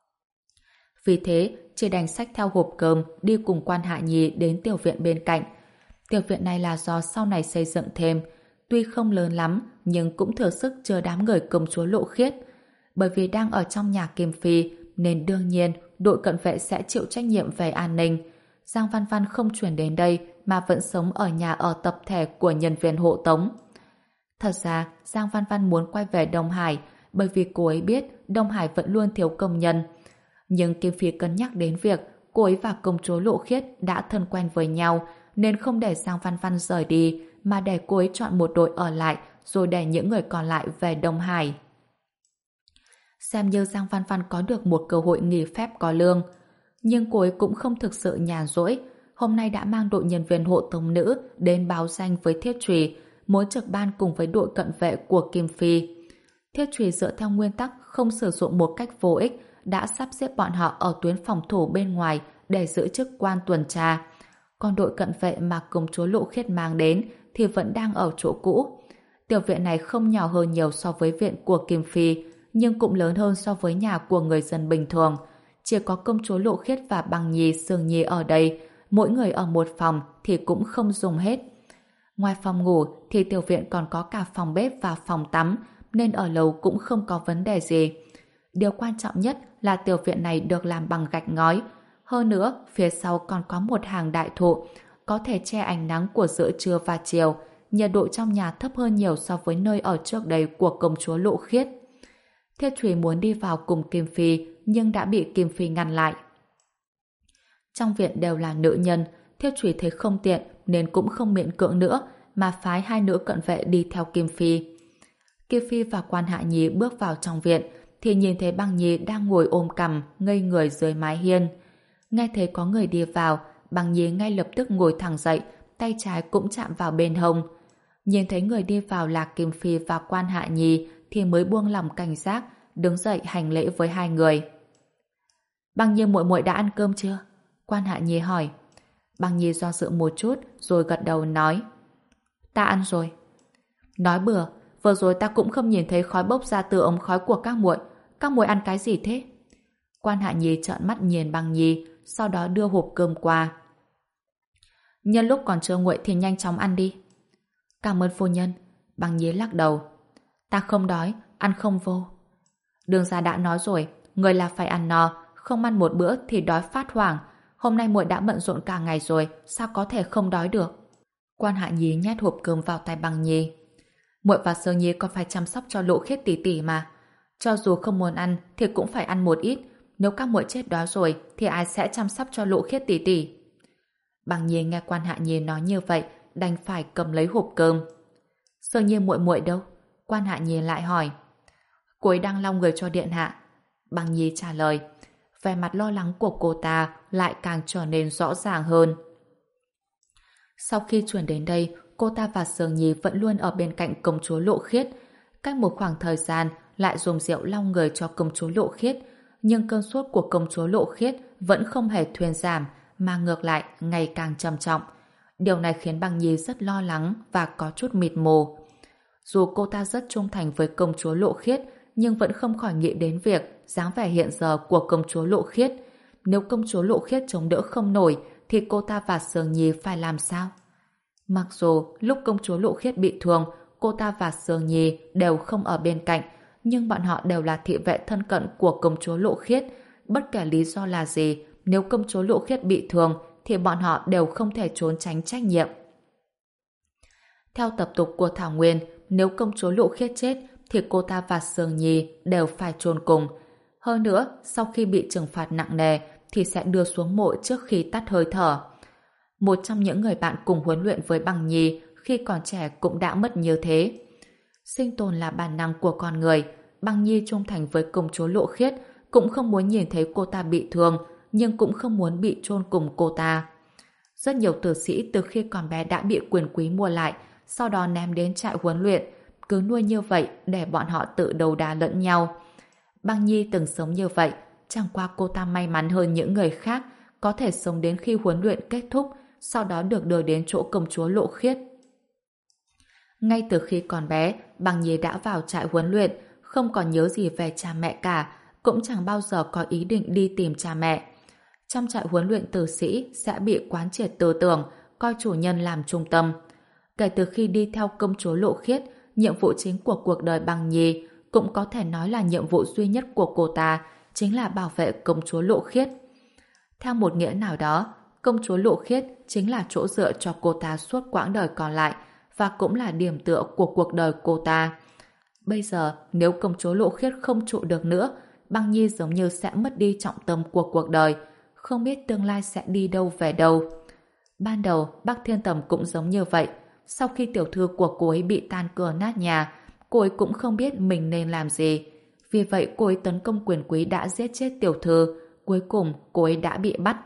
Vì thế, chỉ đành xách theo hộp cơm đi cùng Quan Hạ Nhi đến tiểu viện bên cạnh. Tiểu viện này là do sau này xây dựng thêm, tuy không lớn lắm nhưng cũng thừa sức chứa đám người công chúa Lộ Khiết. Bởi vì đang ở trong nhà Kim Phi nên đương nhiên đội cận vệ sẽ chịu trách nhiệm về an ninh. Giang Văn Văn không chuyển đến đây mà vẫn sống ở nhà ở tập thể của nhân viên hộ tống. Thật ra Giang Văn Văn muốn quay về Đông Hải bởi vì cô ấy biết Đông Hải vẫn luôn thiếu công nhân. Nhưng Kim Phi cân nhắc đến việc cô ấy và công chúa Lộ Khiết đã thân quen với nhau nên không để Giang Văn Văn rời đi mà để cô ấy chọn một đội ở lại rồi để những người còn lại về Đông Hải. Xem như Giang Văn Văn có được một cơ hội nghỉ phép có lương. Nhưng cô ấy cũng không thực sự nhàn rỗi. Hôm nay đã mang đội nhân viên hộ tống nữ đến báo danh với Thiết Trùy, muốn trực ban cùng với đội cận vệ của Kim Phi. Thiết Trùy dựa theo nguyên tắc không sử dụng một cách vô ích đã sắp xếp bọn họ ở tuyến phòng thủ bên ngoài để giữ chức quan tuần tra. Còn đội cận vệ mà công chúa Lộ Khiết mang đến thì vẫn đang ở chỗ cũ. Tiểu viện này không nhỏ hơn nhiều so với viện của Kim Phi, nhưng cũng lớn hơn so với nhà của người dân bình thường. Chỉ có công chúa Lộ Khiết và Băng Nhi, Sương Nhi ở đây, mỗi người ở một phòng thì cũng không dùng hết. Ngoài phòng ngủ thì tiểu viện còn có cả phòng bếp và phòng tắm, nên ở lầu cũng không có vấn đề gì. Điều quan trọng nhất là tiểu viện này được làm bằng gạch ngói. Hơn nữa, phía sau còn có một hàng đại thụ, có thể che ánh nắng của giữa trưa và chiều. Nhiệt độ trong nhà thấp hơn nhiều so với nơi ở trước đây của công chúa Lộ Khiết. Thiết Trùy muốn đi vào cùng Kim Phi, nhưng đã bị Kim Phi ngăn lại. Trong viện đều là nữ nhân, Thiết Trùy thấy không tiện nên cũng không miễn cưỡng nữa, mà phái hai nữ cận vệ đi theo Kim Phi. Kim Phi và Quan Hạ Nhi bước vào trong viện, thì nhìn thấy Băng Nhi đang ngồi ôm cằm, ngây người dưới mái hiên. Nghe thấy có người đi vào, Băng Nhi ngay lập tức ngồi thẳng dậy, tay trái cũng chạm vào bên hông. Nhìn thấy người đi vào là Kim Phi và Quan Hạ Nhi thì mới buông lòng cảnh giác, đứng dậy hành lễ với hai người. Băng Nhi muội muội đã ăn cơm chưa? Quan Hạ Nhi hỏi. Băng Nhi do dự một chút rồi gật đầu nói. Ta ăn rồi. Nói bừa, vừa rồi ta cũng không nhìn thấy khói bốc ra từ ống khói của các muội. Các muội ăn cái gì thế? Quan Hạ Nhi trợn mắt nhìn Băng Nhi, sau đó đưa hộp cơm qua. Nhân lúc còn chưa nguội thì nhanh chóng ăn đi. Cảm ơn phu nhân. Băng Nhi lắc đầu. Ta không đói, ăn không vô. Đường gia đã nói rồi, người là phải ăn no, không ăn một bữa thì đói phát hoảng. Hôm nay muội đã bận rộn cả ngày rồi, sao có thể không đói được? Quan Hạ Nhi nhét hộp cơm vào tay Băng Nhi. Muội và Sơ Nhi còn phải chăm sóc cho Lộ Khiết tỷ tỷ mà. Cho dù không muốn ăn thì cũng phải ăn một ít. Nếu các muội chết đói rồi thì ai sẽ chăm sóc cho Lộ Khiết tỷ tỷ? Băng Nhi nghe Quan Hạ Nhi nói như vậy, đành phải cầm lấy hộp cơm. Sơ Nhi muội muội đâu? Quan Hạ Nhi lại hỏi. Cô ấy đang lau người cho điện hạ. Băng Nhi trả lời. Vẻ mặt lo lắng của cô ta lại càng trở nên rõ ràng hơn. Sau khi chuyển đến đây, cô ta và Sương Nhi vẫn luôn ở bên cạnh công chúa Lộ Khiết. Cách một khoảng thời gian lại dùng rượu lau người cho công chúa Lộ Khiết, nhưng cơn sốt của công chúa Lộ Khiết vẫn không hề thuyên giảm, mà ngược lại ngày càng trầm trọng. Điều này khiến Băng Nhi rất lo lắng và có chút mịt mù. Dù cô ta rất trung thành với công chúa Lộ Khiết, nhưng vẫn không khỏi nghĩ đến việc dáng vẻ hiện giờ của công chúa Lộ Khiết. Nếu công chúa Lộ Khiết chống đỡ không nổi, thì cô ta và Sương Nhi phải làm sao? Mặc dù lúc công chúa Lộ Khiết bị thương, cô ta và Sương Nhi đều không ở bên cạnh, nhưng bọn họ đều là thị vệ thân cận của công chúa Lộ Khiết. Bất kể lý do là gì, nếu công chúa Lộ Khiết bị thương, thì bọn họ đều không thể trốn tránh trách nhiệm. Theo tập tục của Thảo Nguyên, nếu công chúa Lộ Khiết chết, thì cô ta và Sương Nhi đều phải chôn cùng. Hơn nữa, sau khi bị trừng phạt nặng nề, thì sẽ đưa xuống mộ trước khi tắt hơi thở. Một trong những người bạn cùng huấn luyện với Băng Nhi khi còn trẻ cũng đã mất như thế. Sinh tồn là bản năng của con người. Băng Nhi trung thành với công chúa Lộ Khiết, cũng không muốn nhìn thấy cô ta bị thương, nhưng cũng không muốn bị chôn cùng cô ta. Rất nhiều tử sĩ từ khi còn bé đã bị quyền quý mua lại, sau đó ném đến trại huấn luyện, cứ nuôi như vậy để bọn họ tự đấu đá lẫn nhau. Băng Nhi từng sống như vậy, chẳng qua cô ta may mắn hơn những người khác, có thể sống đến khi huấn luyện kết thúc, sau đó được đưa đến chỗ công chúa Lộ Khiết. Ngay từ khi còn bé, Băng Nhi đã vào trại huấn luyện, không còn nhớ gì về cha mẹ cả, cũng chẳng bao giờ có ý định đi tìm cha mẹ. Trong trại huấn luyện tử sĩ sẽ bị quán triệt tư tưởng, coi chủ nhân làm trung tâm. Kể từ khi đi theo công chúa Lộ Khiết, nhiệm vụ chính của cuộc đời Băng Nhi, cũng có thể nói là nhiệm vụ duy nhất của cô ta, chính là bảo vệ công chúa Lộ Khiết. Theo một nghĩa nào đó, công chúa Lộ Khiết chính là chỗ dựa cho cô ta suốt quãng đời còn lại, và cũng là điểm tựa của cuộc đời cô ta. Bây giờ, nếu công chúa Lộ Khiết không trụ được nữa, Băng Nhi giống như sẽ mất đi trọng tâm của cuộc đời, không biết tương lai sẽ đi đâu về đâu. Ban đầu, Bắc Thiên Tầm cũng giống như vậy. Sau khi tiểu thư của cô ấy bị tan cửa nát nhà, cô ấy cũng không biết mình nên làm gì. Vì vậy cô ấy tấn công quyền quý đã giết chết tiểu thư. Cuối cùng cô ấy đã bị bắt.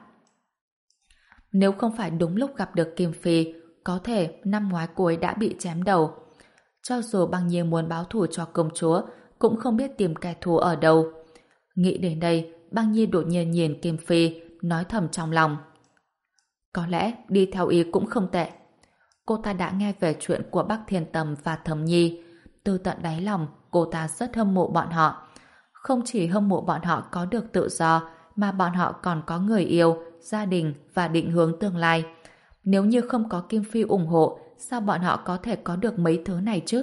Nếu không phải đúng lúc gặp được Kim Phi, có thể năm ngoái cô ấy đã bị chém đầu. Cho dù Băng Nhi muốn báo thù cho công chúa, cũng không biết tìm kẻ thù ở đâu. Nghĩ đến đây, Băng Nhi đột nhiên nhìn Kim Phi, nói thầm trong lòng. Có lẽ đi theo ý cũng không tệ. Cô ta đã nghe về chuyện của Bắc Thiên Tầm và Thẩm Nhi. Từ tận đáy lòng, cô ta rất hâm mộ bọn họ. Không chỉ hâm mộ bọn họ có được tự do, mà bọn họ còn có người yêu, gia đình và định hướng tương lai. Nếu như không có Kim Phi ủng hộ, sao bọn họ có thể có được mấy thứ này chứ?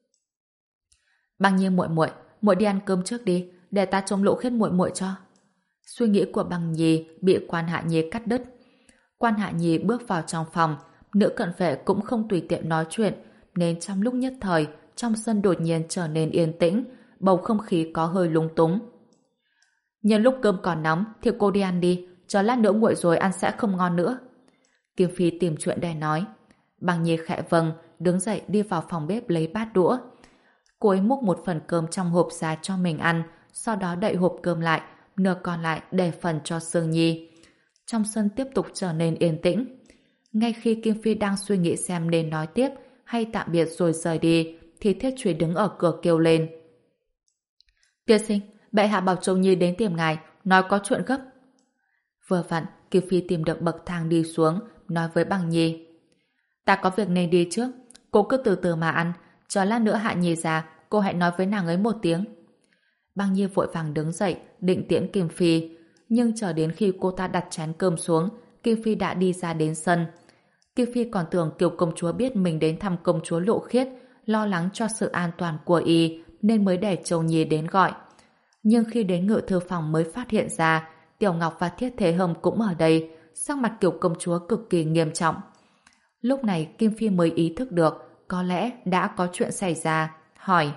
Băng Nhi muội muội, muội đi ăn cơm trước đi, để ta trông Lộ Khiết muội muội cho. Suy nghĩ của Băng Nhi bị Quan Hạ Nhi cắt đứt. Quan Hạ Nhi bước vào trong phòng, nữ cận vệ cũng không tùy tiện nói chuyện, nên trong lúc nhất thời, trong sân đột nhiên trở nên yên tĩnh, bầu không khí có hơi lung túng. Nhân lúc cơm còn nóng thì cô đi ăn đi, cho lát nữa nguội rồi ăn sẽ không ngon nữa. Kim Phi tìm chuyện để nói. Băng Nhi khẽ vâng, đứng dậy đi vào phòng bếp lấy bát đũa. Cô ấy múc một phần cơm trong hộp ra cho mình ăn, sau đó đậy hộp cơm lại, nửa còn lại để phần cho Sương Nhi. Trong sân tiếp tục trở nên yên tĩnh. Ngay khi Kim Phi đang suy nghĩ xem nên nói tiếp hay tạm biệt rồi rời đi, thì Thiết Truy đứng ở cửa kêu lên. Tiên sinh, bệ hạ bảo Châu Nhi đến tìm ngài, nói có chuyện gấp. Vừa vặn, Kim Phi tìm được bậc thang đi xuống, nói với Băng Nhi. Ta có việc nên đi trước, Cô cứ từ từ mà ăn, chờ lát nữa Hạ Nhi ra, cô hãy nói với nàng ấy một tiếng. Băng Nhi vội vàng đứng dậy, định tiễn Kim Phi, nhưng chờ đến khi cô ta đặt chén cơm xuống, Kim Phi đã đi ra đến sân. Kim Phi còn tưởng Kiều công chúa biết mình đến thăm công chúa Lộ Khiết, lo lắng cho sự an toàn của y, nên mới để Châu Nhi đến gọi. Nhưng khi đến ngự thư phòng mới phát hiện ra, Tiểu Ngọc và Thiết Thế Hâm cũng ở đây, sắc mặt Kiều công chúa cực kỳ nghiêm trọng. Lúc này Kim Phi mới ý thức được, có lẽ đã có chuyện xảy ra, hỏi: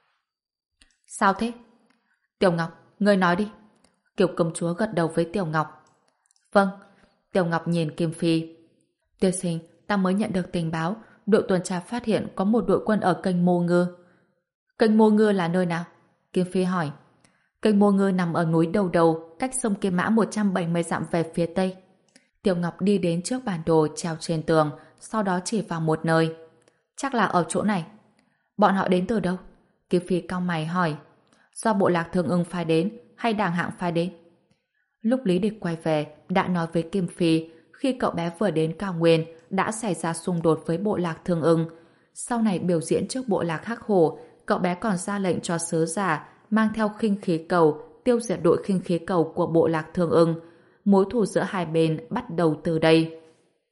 Sao thế? Tiểu Ngọc, ngươi nói đi. Kiều công chúa gật đầu với Tiểu Ngọc. Vâng. Tiểu Ngọc nhìn Kim Phi. Tiên sinh, ta mới nhận được tình báo, đội tuần tra phát hiện có một đội quân ở kênh Mô Ngư. Kênh Mô Ngư là nơi nào? Kim Phi hỏi. Kênh Mô Ngư nằm ở núi Đầu Đầu, cách sông Kim Mã một trăm bảy mươi dặm về phía tây. Tiểu Ngọc đi đến trước bản đồ treo trên tường, sau đó chỉ vào một nơi. Chắc là ở chỗ này. Bọn họ đến từ đâu? Kim Phi cau mày hỏi. Do bộ lạc Thương Ưng phái đến hay Đàng Hạng phái đến? Lúc Lý Địch quay về, đã nói với Kim Phi, khi cậu bé vừa đến cao nguyên đã xảy ra xung đột với bộ lạc Thương Ưng. Sau này biểu diễn trước bộ lạc Hắc Hổ, cậu bé còn ra lệnh cho sứ giả mang theo khinh khí cầu tiêu diệt đội khinh khí cầu của bộ lạc Thương Ưng. Mối thù giữa hai bên bắt đầu từ đây.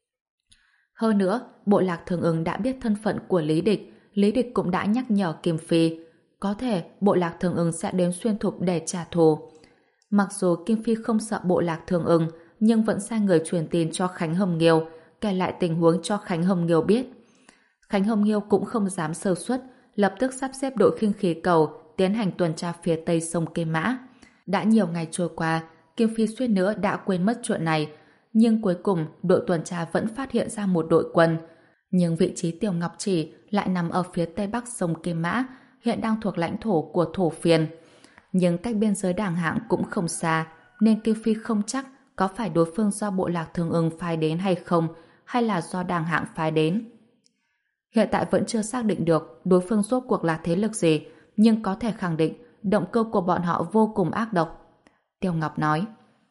Hơn nữa, bộ lạc Thương Ưng đã biết thân phận của Lý Địch, Lý Địch cũng đã nhắc nhở Kim Phi, có thể bộ lạc Thương Ưng sẽ đến xuyên thục để trả thù. Mặc dù Kim Phi không sợ bộ lạc Thương Ưng, nhưng vẫn sai người truyền tin cho Khánh Hồng Nghiêu, kể lại tình huống cho Khánh Hồng Nghiêu biết. Khánh Hồng Nghiêu cũng không dám sơ suất, lập tức sắp xếp đội khinh khí cầu tiến hành tuần tra phía tây sông Kim Mã. Đã nhiều ngày trôi qua, Kim Phi suýt nữa đã quên mất chuyện này, nhưng cuối cùng đội tuần tra vẫn phát hiện ra một đội quân. Nhưng vị trí Tiểu Ngọc chỉ lại nằm ở phía tây bắc sông Kim Mã, hiện đang thuộc lãnh thổ của Thổ Phiên. Nhưng cách biên giới Đàng Hạng cũng không xa, nên Kim Phi không chắc có phải đối phương do bộ lạc Thương Ưng phái đến hay không, hay là do Đàng Hạng phái đến. Hiện tại vẫn chưa xác định được đối phương rốt cuộc là thế lực gì, nhưng có thể khẳng định động cơ của bọn họ vô cùng ác độc. Tiêu Ngọc nói.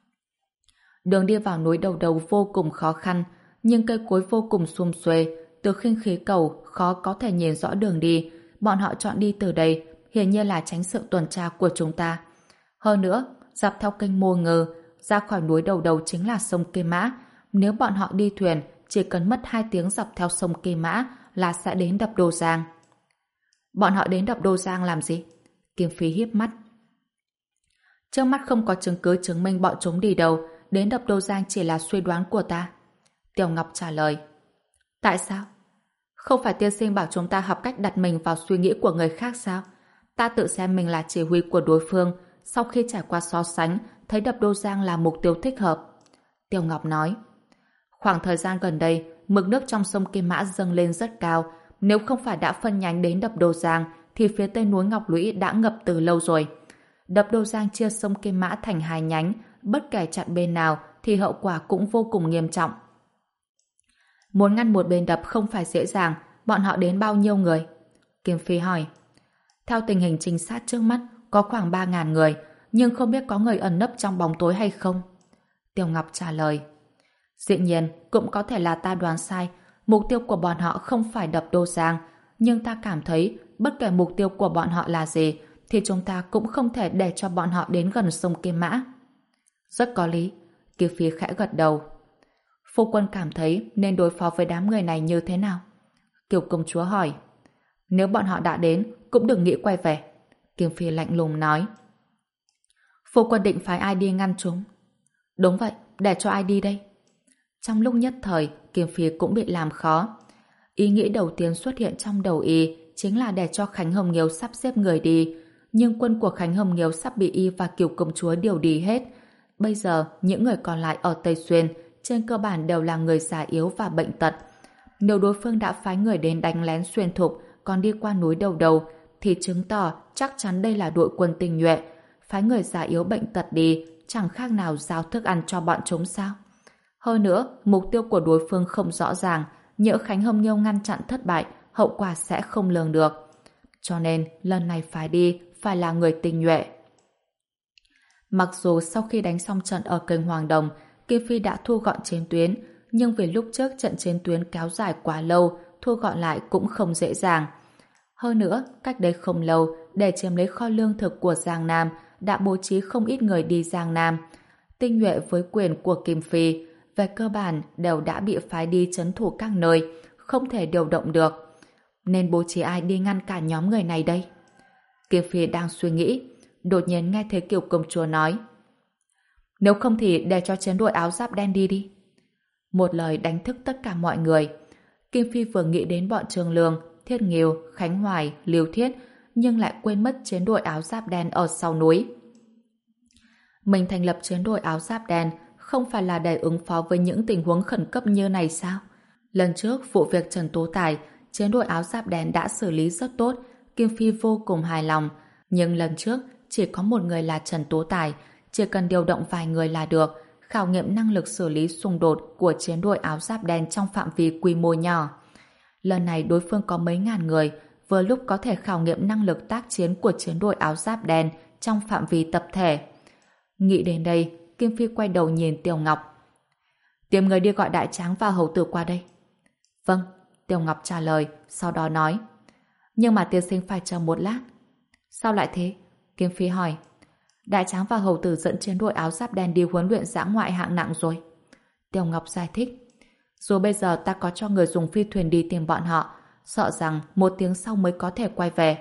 Đường đi vào núi Đầu Đầu vô cùng khó khăn, nhưng cây cối vô cùng sum xuê, từ khinh khí cầu khó có thể nhìn rõ đường đi. Bọn họ chọn đi từ đây, hiển nhiên là tránh sự tuần tra của chúng ta. Hơn nữa, dọc theo kênh Mô Ngư, ra khỏi núi Đầu Đầu chính là sông Kim Mã. Nếu bọn họ đi thuyền, chỉ cần mất hai tiếng dọc theo sông Kim Mã là sẽ đến đập Đô Giang. Bọn họ đến đập Đô Giang làm gì? Kim Phi híp mắt. Trước mắt không có chứng cứ chứng minh bọn chúng đi đâu, đến đập Đô Giang chỉ là suy đoán của ta. Tiểu Ngọc trả lời. Tại sao? Không phải tiên sinh bảo chúng ta học cách đặt mình vào suy nghĩ của người khác sao? Ta tự xem mình là chỉ huy của đối phương, sau khi trải qua so sánh, thấy đập Đô Giang là mục tiêu thích hợp. Tiêu Ngọc nói. Khoảng thời gian gần đây, mực nước trong sông Kim Mã dâng lên rất cao. Nếu không phải đã phân nhánh đến đập Đô Giang, thì phía tây núi Ngọc Lũy đã ngập từ lâu rồi. Đập Đô Giang chia sông Kim Mã thành hai nhánh, bất kể chặn bên nào thì hậu quả cũng vô cùng nghiêm trọng. Muốn ngăn một bên đập không phải dễ dàng, bọn họ đến bao nhiêu người? Kim Phi hỏi. Theo tình hình trinh sát trước mắt, có khoảng ba ngàn người, nhưng không biết có người ẩn nấp trong bóng tối hay không? Tiêu Ngọc trả lời. Dĩ nhiên, cũng có thể là ta đoán sai, mục tiêu của bọn họ không phải đập Đô Giang, nhưng ta cảm thấy bất kể mục tiêu của bọn họ là gì, thì chúng ta cũng không thể để cho bọn họ đến gần sông Kim Mã. Rất có lý. Kim Phi khẽ gật đầu. Phu quân cảm thấy nên đối phó với đám người này như thế nào? Kiều công chúa hỏi. Nếu bọn họ đã đến, cũng đừng nghĩ quay về. Kim Phi lạnh lùng nói. Phu quân định phái ai đi ngăn chúng? Đúng vậy, để cho ai đi đây? Trong lúc nhất thời, Kim Phi cũng bị làm khó. Ý nghĩ đầu tiên xuất hiện trong đầu y chính là để cho Khánh Hồng Nghiêu sắp xếp người đi, nhưng quân của Khánh Hồng Nghiêu sắp bị y và Kiều công chúa điều đi hết. Bây giờ, những người còn lại ở Tây Xuyên trên cơ bản đều là người già yếu và bệnh tật. Nếu đối phương đã phái người đến đánh lén xuyên thục còn đi qua núi Đầu Đầu thì chứng tỏ chắc chắn đây là đội quân tinh nhuệ. Phái người già yếu bệnh tật đi chẳng khác nào giao thức ăn cho bọn chúng sao? Hơn nữa, mục tiêu của đối phương không rõ ràng, nhỡ Khánh Hồng Nghiêu ngăn chặn thất bại, hậu quả sẽ không lường được. Cho nên, lần này phải đi, phải là người tinh nhuệ. Mặc dù sau khi đánh xong trận ở kênh Hoàng Đồng, Kim Phi đã thu gọn chiến tuyến, nhưng vì lúc trước trận chiến tuyến kéo dài quá lâu, thu gọn lại cũng không dễ dàng. Hơn nữa, cách đây không lâu, để chiếm lấy kho lương thực của Giang Nam, đã bố trí không ít người đi Giang Nam. Tinh nhuệ với quyền của Kim Phi, về cơ bản đều đã bị phái đi trấn thủ các nơi, không thể điều động được. Nên bố trí ai đi ngăn cản nhóm người này đây? Kim Phi đang suy nghĩ, đột nhiên nghe thấy Kiều công chúa nói: nếu không thì để cho chiến đội áo giáp đen đi đi. Một lời đánh thức tất cả mọi người. Kim Phi vừa nghĩ đến bọn Trương Lương, Thiết Nghiêu, Khánh Hoài, Liêu Thiết, nhưng lại quên mất chiến đội áo giáp đen ở sau núi. Mình thành lập chiến đội áo giáp đen không phải là để ứng phó với những tình huống khẩn cấp như này sao? Lần trước vụ việc Trần Tố Tài, chiến đội áo giáp đen đã xử lý rất tốt, Kim Phi vô cùng hài lòng. Nhưng lần trước chỉ có một người là Trần Tố Tài, chỉ cần điều động vài người là được, khảo nghiệm năng lực xử lý xung đột của chiến đội áo giáp đen trong phạm vi quy mô nhỏ. Lần này đối phương có mấy ngàn người, vừa lúc có thể khảo nghiệm năng lực tác chiến của chiến đội áo giáp đen trong phạm vi tập thể. Nghĩ đến đây, Kim Phi quay đầu nhìn Tiêu Ngọc. Tìm người đi gọi Đại Tráng và Hầu Tử qua đây. Vâng, Tiêu Ngọc trả lời, sau đó nói. Nhưng mà tiên sinh phải chờ một lát. Sao lại thế? Kim Phi hỏi. Đại Tráng và Hầu Tử dẫn chiến đội áo giáp đen đi huấn luyện dã ngoại hạng nặng rồi. Tiêu Ngọc giải thích. Dù bây giờ ta có cho người dùng phi thuyền đi tìm bọn họ, sợ rằng một tiếng sau mới có thể quay về.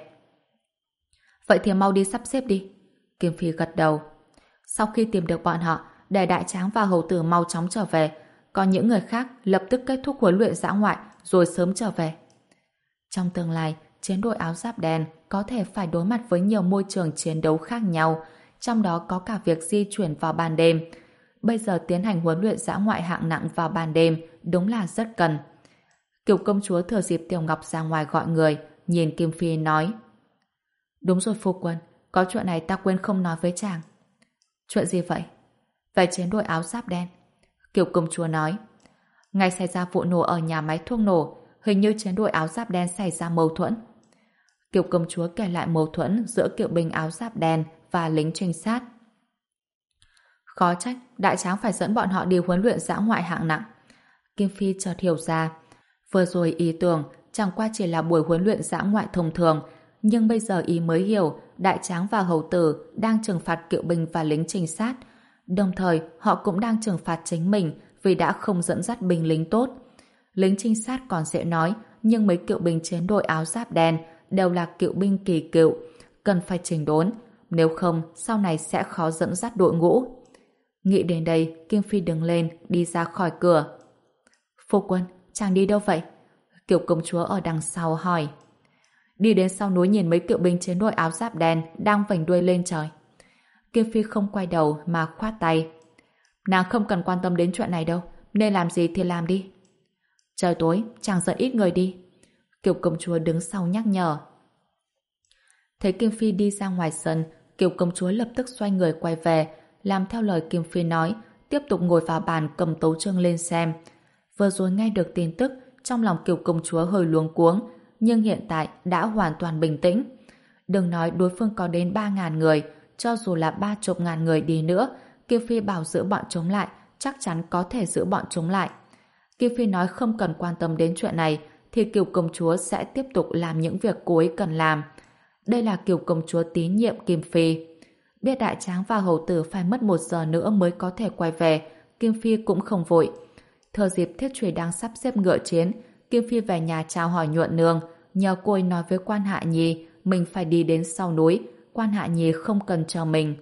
Vậy thì mau đi sắp xếp đi. Kim Phi gật đầu. Sau khi tìm được bọn họ, để Đại Tráng và Hầu Tử mau chóng trở về, còn những người khác lập tức kết thúc huấn luyện dã ngoại rồi sớm trở về. Trong tương lai, chiến đội áo giáp đen có thể phải đối mặt với nhiều môi trường chiến đấu khác nhau, trong đó có cả việc di chuyển vào ban đêm. Bây giờ tiến hành huấn luyện dã ngoại hạng nặng vào ban đêm đúng là rất cần. Kiều công chúa thừa dịp Tiểu Ngọc ra ngoài gọi người, nhìn Kim Phi nói. Đúng rồi phu quân, có chuyện này ta quên không nói với chàng. Chuyện gì vậy? Về chiến đội áo giáp đen. Kiều công chúa nói. Ngày xảy ra vụ nổ ở nhà máy thuốc nổ, hình như chiến đội áo giáp đen xảy ra mâu thuẫn. Kiều công chúa kể lại mâu thuẫn giữa kiệu binh áo giáp đen và lính trinh sát. Khó trách Đại Tráng phải dẫn bọn họ đi huấn luyện dã ngoại hạng nặng. Kim Phi chợt hiểu ra, vừa rồi ý tưởng chẳng qua chỉ là buổi huấn luyện dã ngoại thông thường, nhưng bây giờ ý mới hiểu Đại Tráng và Hầu Tử đang trừng phạt kiệu binh và lính trinh sát, đồng thời họ cũng đang trừng phạt chính mình vì đã không dẫn dắt binh lính tốt. Lính trinh sát còn dễ nói, nhưng mấy kiệu binh chiến đội áo giáp đen đều là kiệu binh kỳ cựu, cần phải chỉnh đốn, nếu không sau này sẽ khó dẫn dắt đội ngũ. Nghĩ đến đây, Kim Phi đứng lên, đi ra khỏi cửa. Phu quân, chàng đi đâu vậy? Kiều công chúa ở đằng sau hỏi. Đi đến sau núi nhìn mấy kiệu binh chiến đội áo giáp đen đang vểnh đuôi lên trời. Kim Phi không quay đầu mà khoát tay. Nàng không cần quan tâm đến chuyện này đâu, nên làm gì thì làm đi. Trời tối, chàng dẫn ít người đi. Kiều công chúa đứng sau nhắc nhở. Thấy Kim Phi đi ra ngoài sân, Kiều công chúa lập tức xoay người quay về, làm theo lời Kim Phi nói, tiếp tục ngồi vào bàn cầm tấu chương lên xem. Vừa rồi nghe được tin tức, trong lòng Kiều công chúa hơi luống cuống, nhưng hiện tại đã hoàn toàn bình tĩnh. Đừng nói đối phương có đến ba ngàn người, cho dù là ba chục ngàn người đi nữa, Kim Phi bảo giữ bọn chúng lại, chắc chắn có thể giữ bọn chúng lại. Kim Phi nói không cần quan tâm đến chuyện này, thì Kiều công chúa sẽ tiếp tục làm những việc cô ấy cần làm. Đây là Kiều công chúa tín nhiệm Kim Phi. Biết Đại Tráng và Hầu Tử phải mất một giờ nữa mới có thể quay về, Kim Phi cũng không vội. Thừa dịp Thiết Trùy đang sắp xếp ngựa chiến, Kim Phi về nhà chào hỏi Nhuận Nương, nhờ cô ấy nói với Quan Hạ Nhi mình phải đi đến sau núi, Quan Hạ Nhi không cần chờ mình.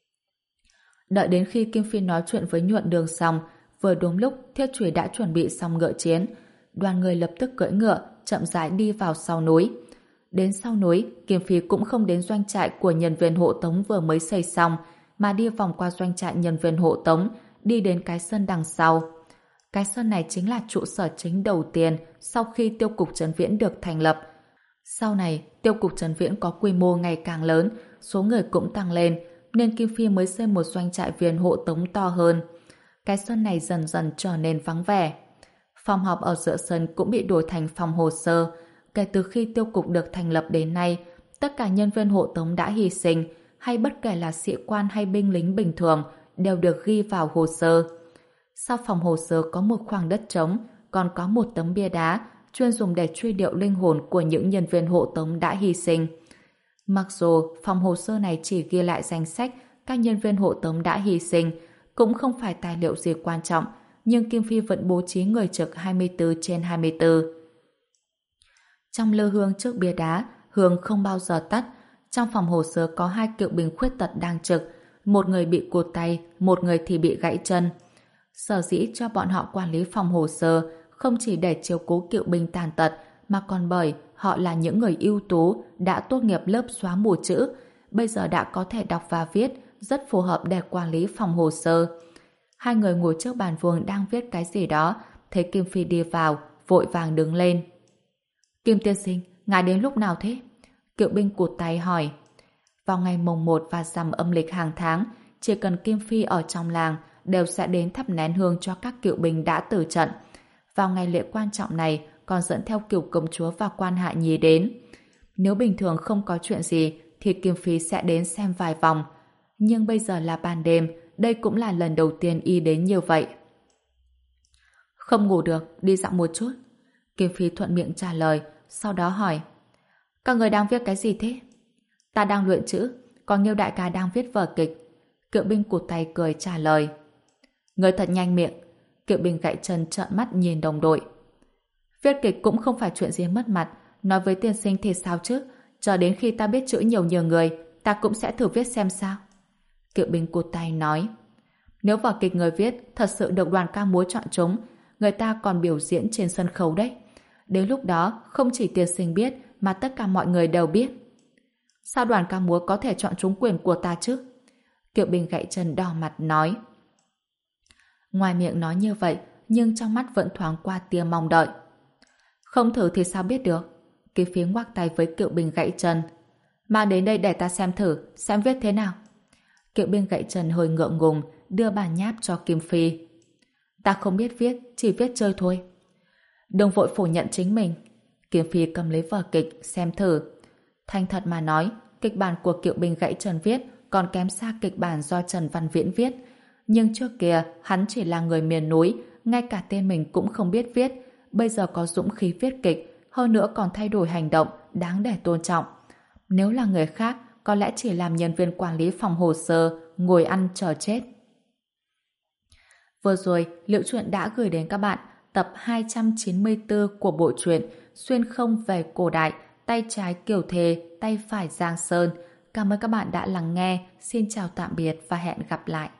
Đợi đến khi Kim Phi nói chuyện với Nhuận Nương xong, vừa đúng lúc Thiết Trùy đã chuẩn bị xong ngựa chiến. Đoàn người lập tức cưỡi ngựa, chậm rãi đi vào sau núi. Đến sau núi, Kim Phi cũng không đến doanh trại của nhân viên hộ tống vừa mới xây xong, mà đi vòng qua doanh trại nhân viên hộ tống, đi đến cái sân đằng sau. Cái sân này chính là trụ sở chính đầu tiên sau khi Tiêu cục Trấn Viễn được thành lập. Sau này, Tiêu cục Trấn Viễn có quy mô ngày càng lớn, số người cũng tăng lên, nên Kim Phi mới xây một doanh trại viên hộ tống to hơn. Cái sân này dần dần trở nên vắng vẻ. Phòng họp ở giữa sân cũng bị đổi thành phòng hồ sơ. Kể từ khi tiêu cục được thành lập đến nay, tất cả nhân viên hộ tống đã hy sinh, hay bất kể là sĩ quan hay binh lính bình thường, đều được ghi vào hồ sơ. Sau phòng hồ sơ có một khoảng đất trống, còn có một tấm bia đá, chuyên dùng để truy điệu linh hồn của những nhân viên hộ tống đã hy sinh. Mặc dù phòng hồ sơ này chỉ ghi lại danh sách các nhân viên hộ tống đã hy sinh, cũng không phải tài liệu gì quan trọng, nhưng Kim Phi vẫn bố trí người trực hai mươi tư trên hai mươi tư. Trong lư hương trước bia đá, hương không bao giờ tắt. Trong phòng hồ sơ có hai cựu binh khuyết tật đang trực, một người bị cụt tay, một người thì bị gãy chân. Sở dĩ cho bọn họ quản lý phòng hồ sơ không chỉ để chiếu cố cựu binh tàn tật, mà còn bởi họ là những người ưu tú đã tốt nghiệp lớp xóa mù chữ, bây giờ đã có thể đọc và viết, rất phù hợp để quản lý phòng hồ sơ. Hai người ngồi trước bàn vuông đang viết cái gì đó, thấy Kim Phi đi vào, vội vàng đứng lên. Kim tiên sinh, ngài đến lúc nào thế? Cựu binh cụt tay hỏi. Vào ngày mồng một và rằm âm lịch hàng tháng, chỉ cần Kim Phi ở trong làng đều sẽ đến thắp nén hương cho các cựu binh đã tử trận. Vào ngày lễ quan trọng này còn dẫn theo cửu công chúa và quan hạ nhi đến. Nếu bình thường không có chuyện gì thì Kim Phi sẽ đến xem vài vòng. Nhưng bây giờ là ban đêm, đây cũng là lần đầu tiên y đến như vậy. Không ngủ được, đi dạo một chút. Kim Phi thuận miệng trả lời, sau đó hỏi. Các người đang viết cái gì thế? Ta đang luyện chữ, còn Nghiêu đại ca đang viết vở kịch. Cựu binh cụt tay cười trả lời. Người thật nhanh miệng. Cựu binh gãy chân trợn mắt nhìn đồng đội. Viết kịch cũng không phải chuyện gì mất mặt, nói với tiên sinh thì sao chứ, chờ đến khi ta biết chữ nhiều nhiều người, ta cũng sẽ thử viết xem sao. Cựu binh cụt tay nói. Nếu vở kịch người viết thật sự được đoàn ca múa chọn chúng, người ta còn biểu diễn trên sân khấu đấy. Đến lúc đó, không chỉ tiên sinh biết, mà tất cả mọi người đều biết. Sao đoàn ca múa có thể chọn trúng quyền của ta chứ? Kiệu binh gãy chân đỏ mặt nói. Ngoài miệng nói như vậy, nhưng trong mắt vẫn thoáng qua tia mong đợi. Không thử thì sao biết được? Kỳ Phí ngoắc tay với Kiệu binh gãy chân. Mang đến đây để ta xem thử, xem viết thế nào. Kiệu binh gãy chân hơi ngượng ngùng, đưa bản nháp cho Kim Phi. Ta không biết viết, chỉ viết chơi thôi. Đừng vội phủ nhận chính mình. Kim Phi cầm lấy vở kịch, xem thử. Thành thật mà nói, kịch bản của Kiệu binh gãy chân viết còn kém xa kịch bản do Trần Văn Viễn viết. Nhưng trước kia, hắn chỉ là người miền núi, ngay cả tên mình cũng không biết viết. Bây giờ có dũng khí viết kịch, hơn nữa còn thay đổi hành động, đáng để tôn trọng. Nếu là người khác, có lẽ chỉ làm nhân viên quản lý phòng hồ sơ, ngồi ăn chờ chết. Vừa rồi, Liễu Chuyện đã gửi đến các bạn tập hai trăm chín mươi tư của bộ truyện Xuyên không về cổ đại, tay trái Kiều Thề, tay phải Giang Sơn. Cảm ơn các bạn đã lắng nghe. Xin chào tạm biệt và hẹn gặp lại.